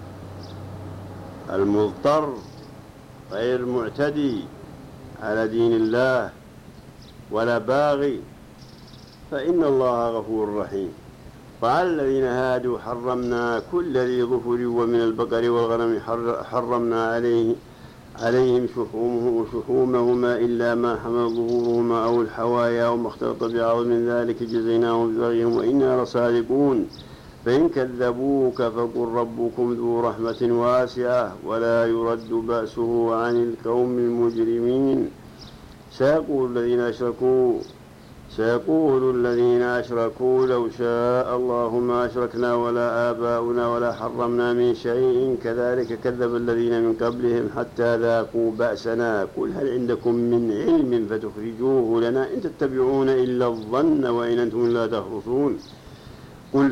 المضطر غير معتدي على دين الله ولا باغي فإن الله غفور رحيم. وعلى الذين هادوا حرمنا كل ذي ظفر ومن البقر والغنم حرمنا عليهم شحومهما إلا ما حمل ظهورهما أو الحوايا وما اختلط بعض من ذلك جزيناهم ببغيهم وإنا لصادقون فإن كذبوك فقل ربكم ذو رحمة واسعة ولا يرد بأسه عن القوم المجرمين سيقول الذين أشركوا لو شاء الله ما أشركنا ولا آباؤنا ولا حرمنا من شيء كذلك كذب الذين من قبلهم حتى ذاقوا بأسنا قل هل عندكم من علم فتخرجوه لنا إن تتبعون إلا الظن وإن أنتم لا تخرصون قل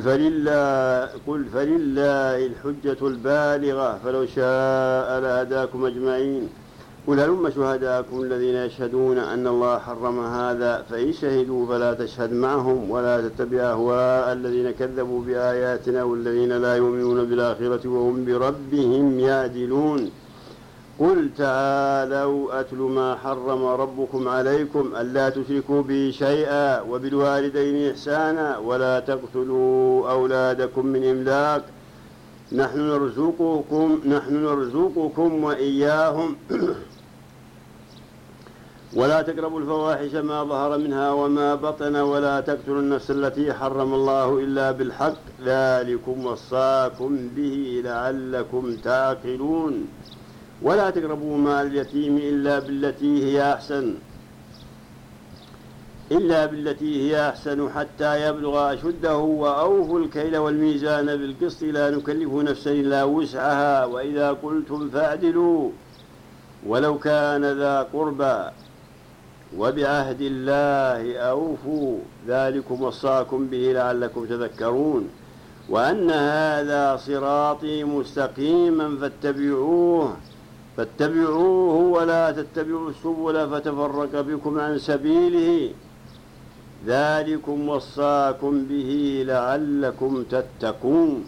فلله الحجة البالغة فلو شاء لهداكم أجمعين قل هلم شهداءكم الذين يشهدون أن الله حرم هذا فإن شهدوا فلا تشهد معهم ولا تتبع أهواء الذين كذبوا بآياتنا والذين لا يؤمنون بالآخرة وهم بربهم يعدلون قل تعالوا أتل ما حرم ربكم عليكم ألا تشركوا به شيئا وبالوالدين إحسانا ولا تقتلوا أولادكم من إملاق نحن نرزقكم وإياهم ولا تقربوا الفواحش ما ظهر منها وما بطن ولا تقتلوا النفس التي حرم الله إلا بالحق ذلكم وصاكم به لعلكم تعقلون ولا تقربوا مال اليتيم إلا بالتي هي أحسن حتى يبلغ أشده وأوفوا الكيل والميزان بالقسط لا نكلف نفسا إلا وسعها وإذا قلتم فاعدلوا ولو كان ذا قربى وبعهد الله أوفوا ذلكم وصاكم به لعلكم تذكرون وأن هذا صراطي مستقيما فاتبعوه ولا تتبعوا السبل فتفرق بكم عن سبيله ذلكم وصاكم به لعلكم تتقون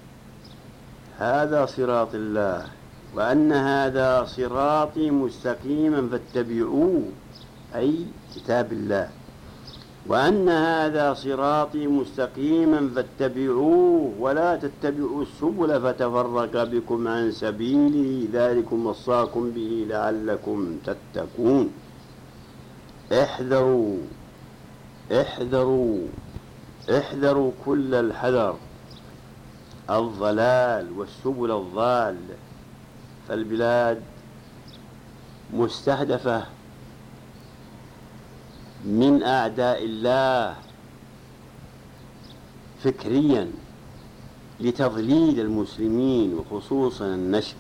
هذا صراط الله وأن هذا صراطي مستقيما فاتبعوه أي كتاب الله وأن هذا صراطي مستقيما فاتبعوه ولا تتبعوا السبل فتفرق بكم عن سبيله ذلكم وصاكم به لعلكم تتقون احذروا كل الحذر الضلال والسبل الضال فالبلاد مستهدفة من أعداء الله فكريا لتضليل المسلمين وخصوصا النشء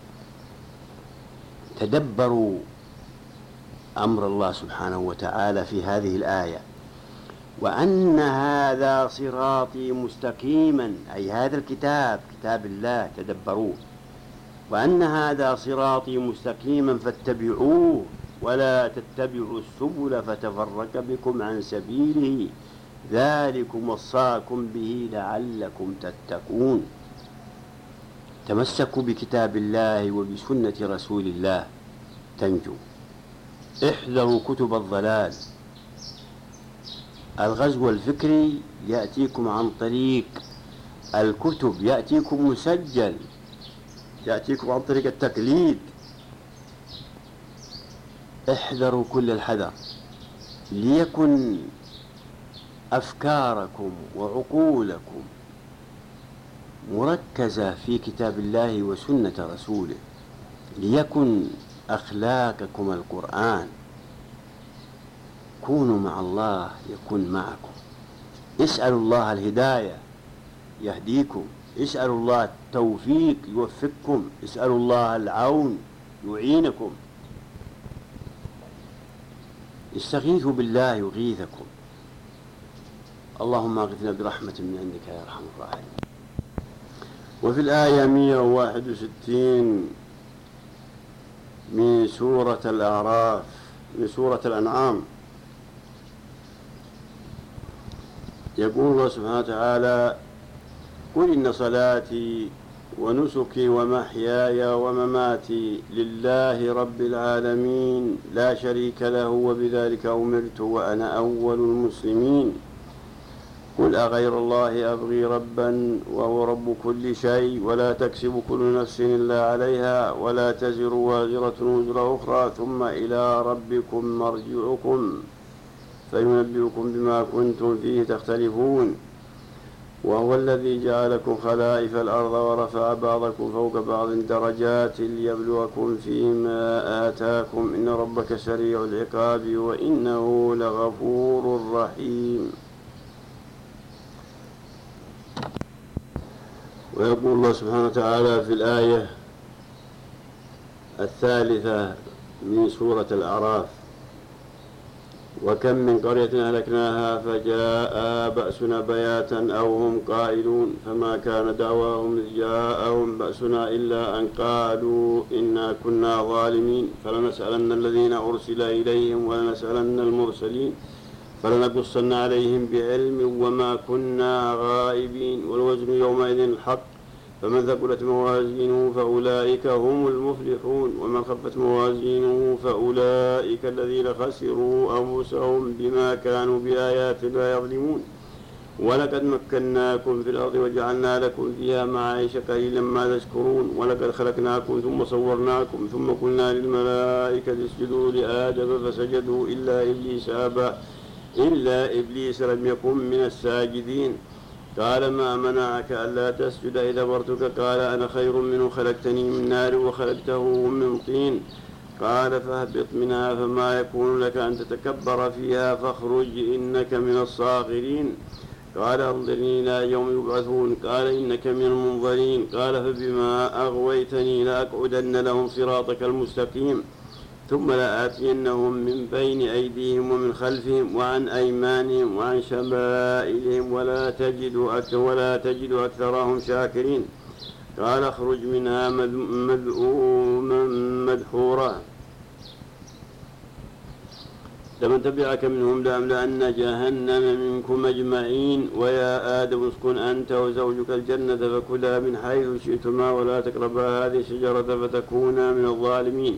تدبروا أمر الله سبحانه وتعالى في هذه الآية وأن هذا صراطي مستقيما أي هذا الكتاب كتاب الله تدبروه وأن هذا صراطي مستقيما فاتبعوه ولا تتبعوا السبل فتفرق بكم عن سبيله ذلكم وصاكم به لعلكم تتقون تمسكوا بكتاب الله وبسنة رسول الله تنجوا احذروا كتب الضلال الغزو الفكري يأتيكم عن طريق الكتب يأتيكم مسجل يأتيكم عن طريق التقليد احذروا كل الحذر ليكن أفكاركم وعقولكم مركزة في كتاب الله وسنة رسوله ليكن أخلاقكم القرآن كونوا مع الله يكون معكم اسألوا الله الهداية يهديكم اسألوا الله التوفيق يوفقكم اسألوا الله العون يعينكم استغيثوا بالله يغيثكم اللهم اغثنا برحمة من عندك يا أرحم الراحمين وفي الآية 161 من سورة الأعراف من سورة الأنعام يقول الله سبحانه وتعالى قل إن صلاتي ونسكي ومحياي ومماتي لله رب العالمين لا شريك له وبذلك أمرت وأنا أول المسلمين قل أغير الله أبغي ربا وهو رب كل شيء ولا تكسب كل نفس إلا عليها ولا تزر وازرة وزر أخرى ثم إلى ربكم مرجعكم فينبئكم بما كنتم فيه تختلفون وهو الذي جعلكم خلائف الأرض ورفع بعضكم فوق بعض درجات ليبلوكم فيما آتاكم إن ربك سريع العقاب وإنه لغفور رحيم. ويقول الله سبحانه وتعالى في الآية 3 من سورة الأعراف: وكم من قرية أهلكناها فجاء بأسنا بياتا أو هم قائلون فما كان دعواهم إذ جاءهم بأسنا إلا أن قالوا إنا كنا ظالمين فلنسألن الذين أرسل إليهم ولنسألن المرسلين فلنقصن عليهم بعلم وما كنا غائبين والوزن يومئذ الحق فمن ثقلت موازينه فأولئك هم المفلحون ومن خفت موازينه فأولئك الذين خسروا أنفسهم بما كانوا بآياتنا يظلمون. ولقد مكناكم في الأرض وجعلنا لكم فيها معايش قليلا ما تشكرون ولقد خلقناكم ثم صورناكم ثم قلنا للملائكة اسجدوا لآدم فسجدوا إلا إبليس لم يكن من الساجدين قال ما منعك ألا تسجد إذ أمرتك قال أنا خير منه خلقتني من نار وخلقته من طين قال فاهبط منها فما يكون لك أن تتكبر فيها فاخرج إنك من الصاغرين قال انظرني إلى يوم يبعثون قال إنك من المنظرين قال فبما أغويتني لأقعدن لهم صراطك المستقيم ثم لآتينهم من بين أيديهم ومن خلفهم وعن أيمانهم وعن شمائلهم ولا تجد أكثرهم شاكرين قال اخرج منها مذءوما مدحورا لمن تبعك منهم لأملأن جهنم منكم أجمعين ويا آدم اسكن أنت وزوجك الجنة فكلا من حيث شئتما ولا تقربا هذه الشجرة فتكونا من الظالمين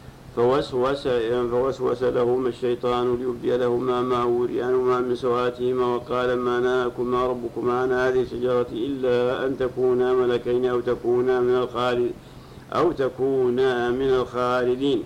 فوسوس لهما الشيطان ليبدي لهما ما وري عنهما من سوآتهما وقال ما نهاكما ربكما عن هذه الشجرة إلا أن تكونا ملكين أو تكونا من الخالدين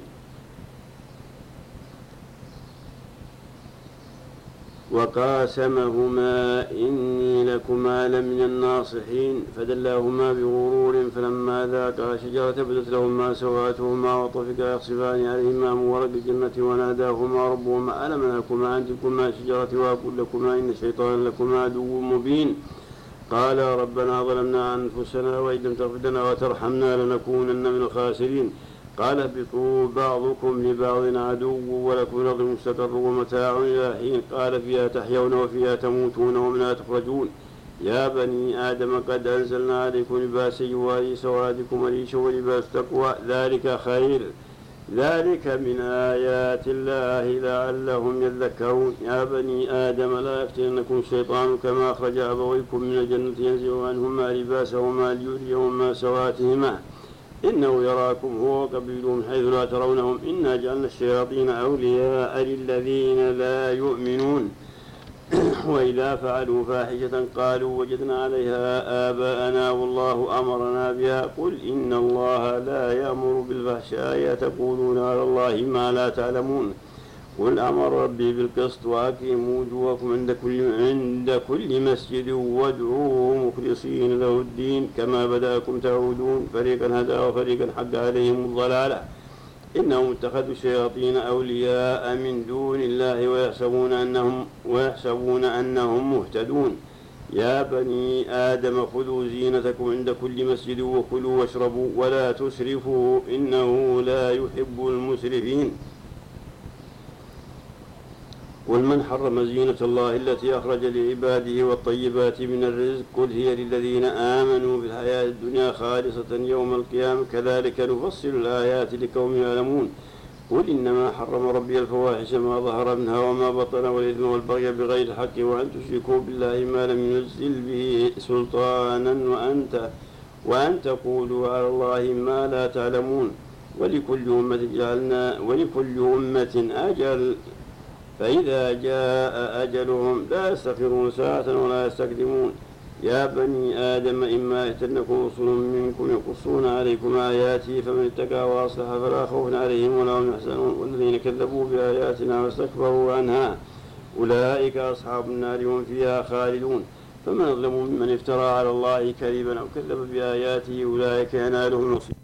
وقاسمهما إني لكما لمن الناصحين فدلاهما بغرور فلما ذاقا شجرة بدت لهما سوآتهما وطفقا يخصفان عليهما من ورق الجنة وناداهما ربهما ألم أنهكما عن تلكما الشجرة وأقول لكما إن الشيطان لكما عدو مبين قالا ربنا ظلمنا أنفسنا وإن لم تغفر لنا وترحمنا لنكونن من الخاسرين قال اهبطوا بعضكم لبعض عدو ولكم الأرض مستقر ومتاع إلى حين قال فيها تحيون وفيها تموتون ومنها تخرجون يا بني آدم قد أنزلنا عليكم لباسا يواري سوادكم وريشا ولباس تقوى ذلك خير ذلك من آيات الله لعلهم يذكرون يا بني آدم لا يفتننكم الشيطان كما أخرج أبويكم من الجنة ينزع عنهما لباسهما ليريهما سواتهما إنه يراكم هو وقبيله من حيث لا ترونهم إنا جعلنا الشياطين أولياء للذين لا يؤمنون وإذا فعلوا فاحشة قالوا وجدنا عليها آباءنا والله أمرنا بها قل إن الله لا يأمر بالفحشاء تقولون على الله ما لا تعلمون قل أمر ربي بالقسط وأقيموا وجوهكم عند كل مسجد وادعوه مخلصين له الدين كما بدأكم تعودون فريقا هدى وفريقا حق عليهم الضلالة إنهم اتخذوا الشياطين أولياء من دون الله ويحسبون أنهم مهتدون يا بني آدم خذوا زينتكم عند كل مسجد وكلوا واشربوا ولا تسرفوا إنه لا يحب المسرفين قل من حرم زينة الله التي أخرج لعباده والطيبات من الرزق قل هي للذين آمنوا في الحياة الدنيا خالصة يوم القيامة كذلك نفصل الآيات لقوم يعلمون قل إنما حرم ربي الفواحش ما ظهر منها وما بطن والإثم والبغي بغير الحق وأن تشركوا بالله ما لم ينزل به سلطانا وأن تقولوا على الله ما لا تعلمون ولكل أمة أجل فإذا جاء أجلهم لا يستغفرون ساعة ولا يستقدمون يا بني آدم إما يأتينكم رسل منكم يقصون عليكم آياتي فمن اتقى وأصلح فلا خوف عليهم ولا هم يحزنون والذين كذبوا بآياتنا واستكبروا عنها أولئك أصحاب النار هم فيها خالدون فمن أظلم ممن افترى على الله كذبا أو كذب بآياته أولئك ينالهم النصيب.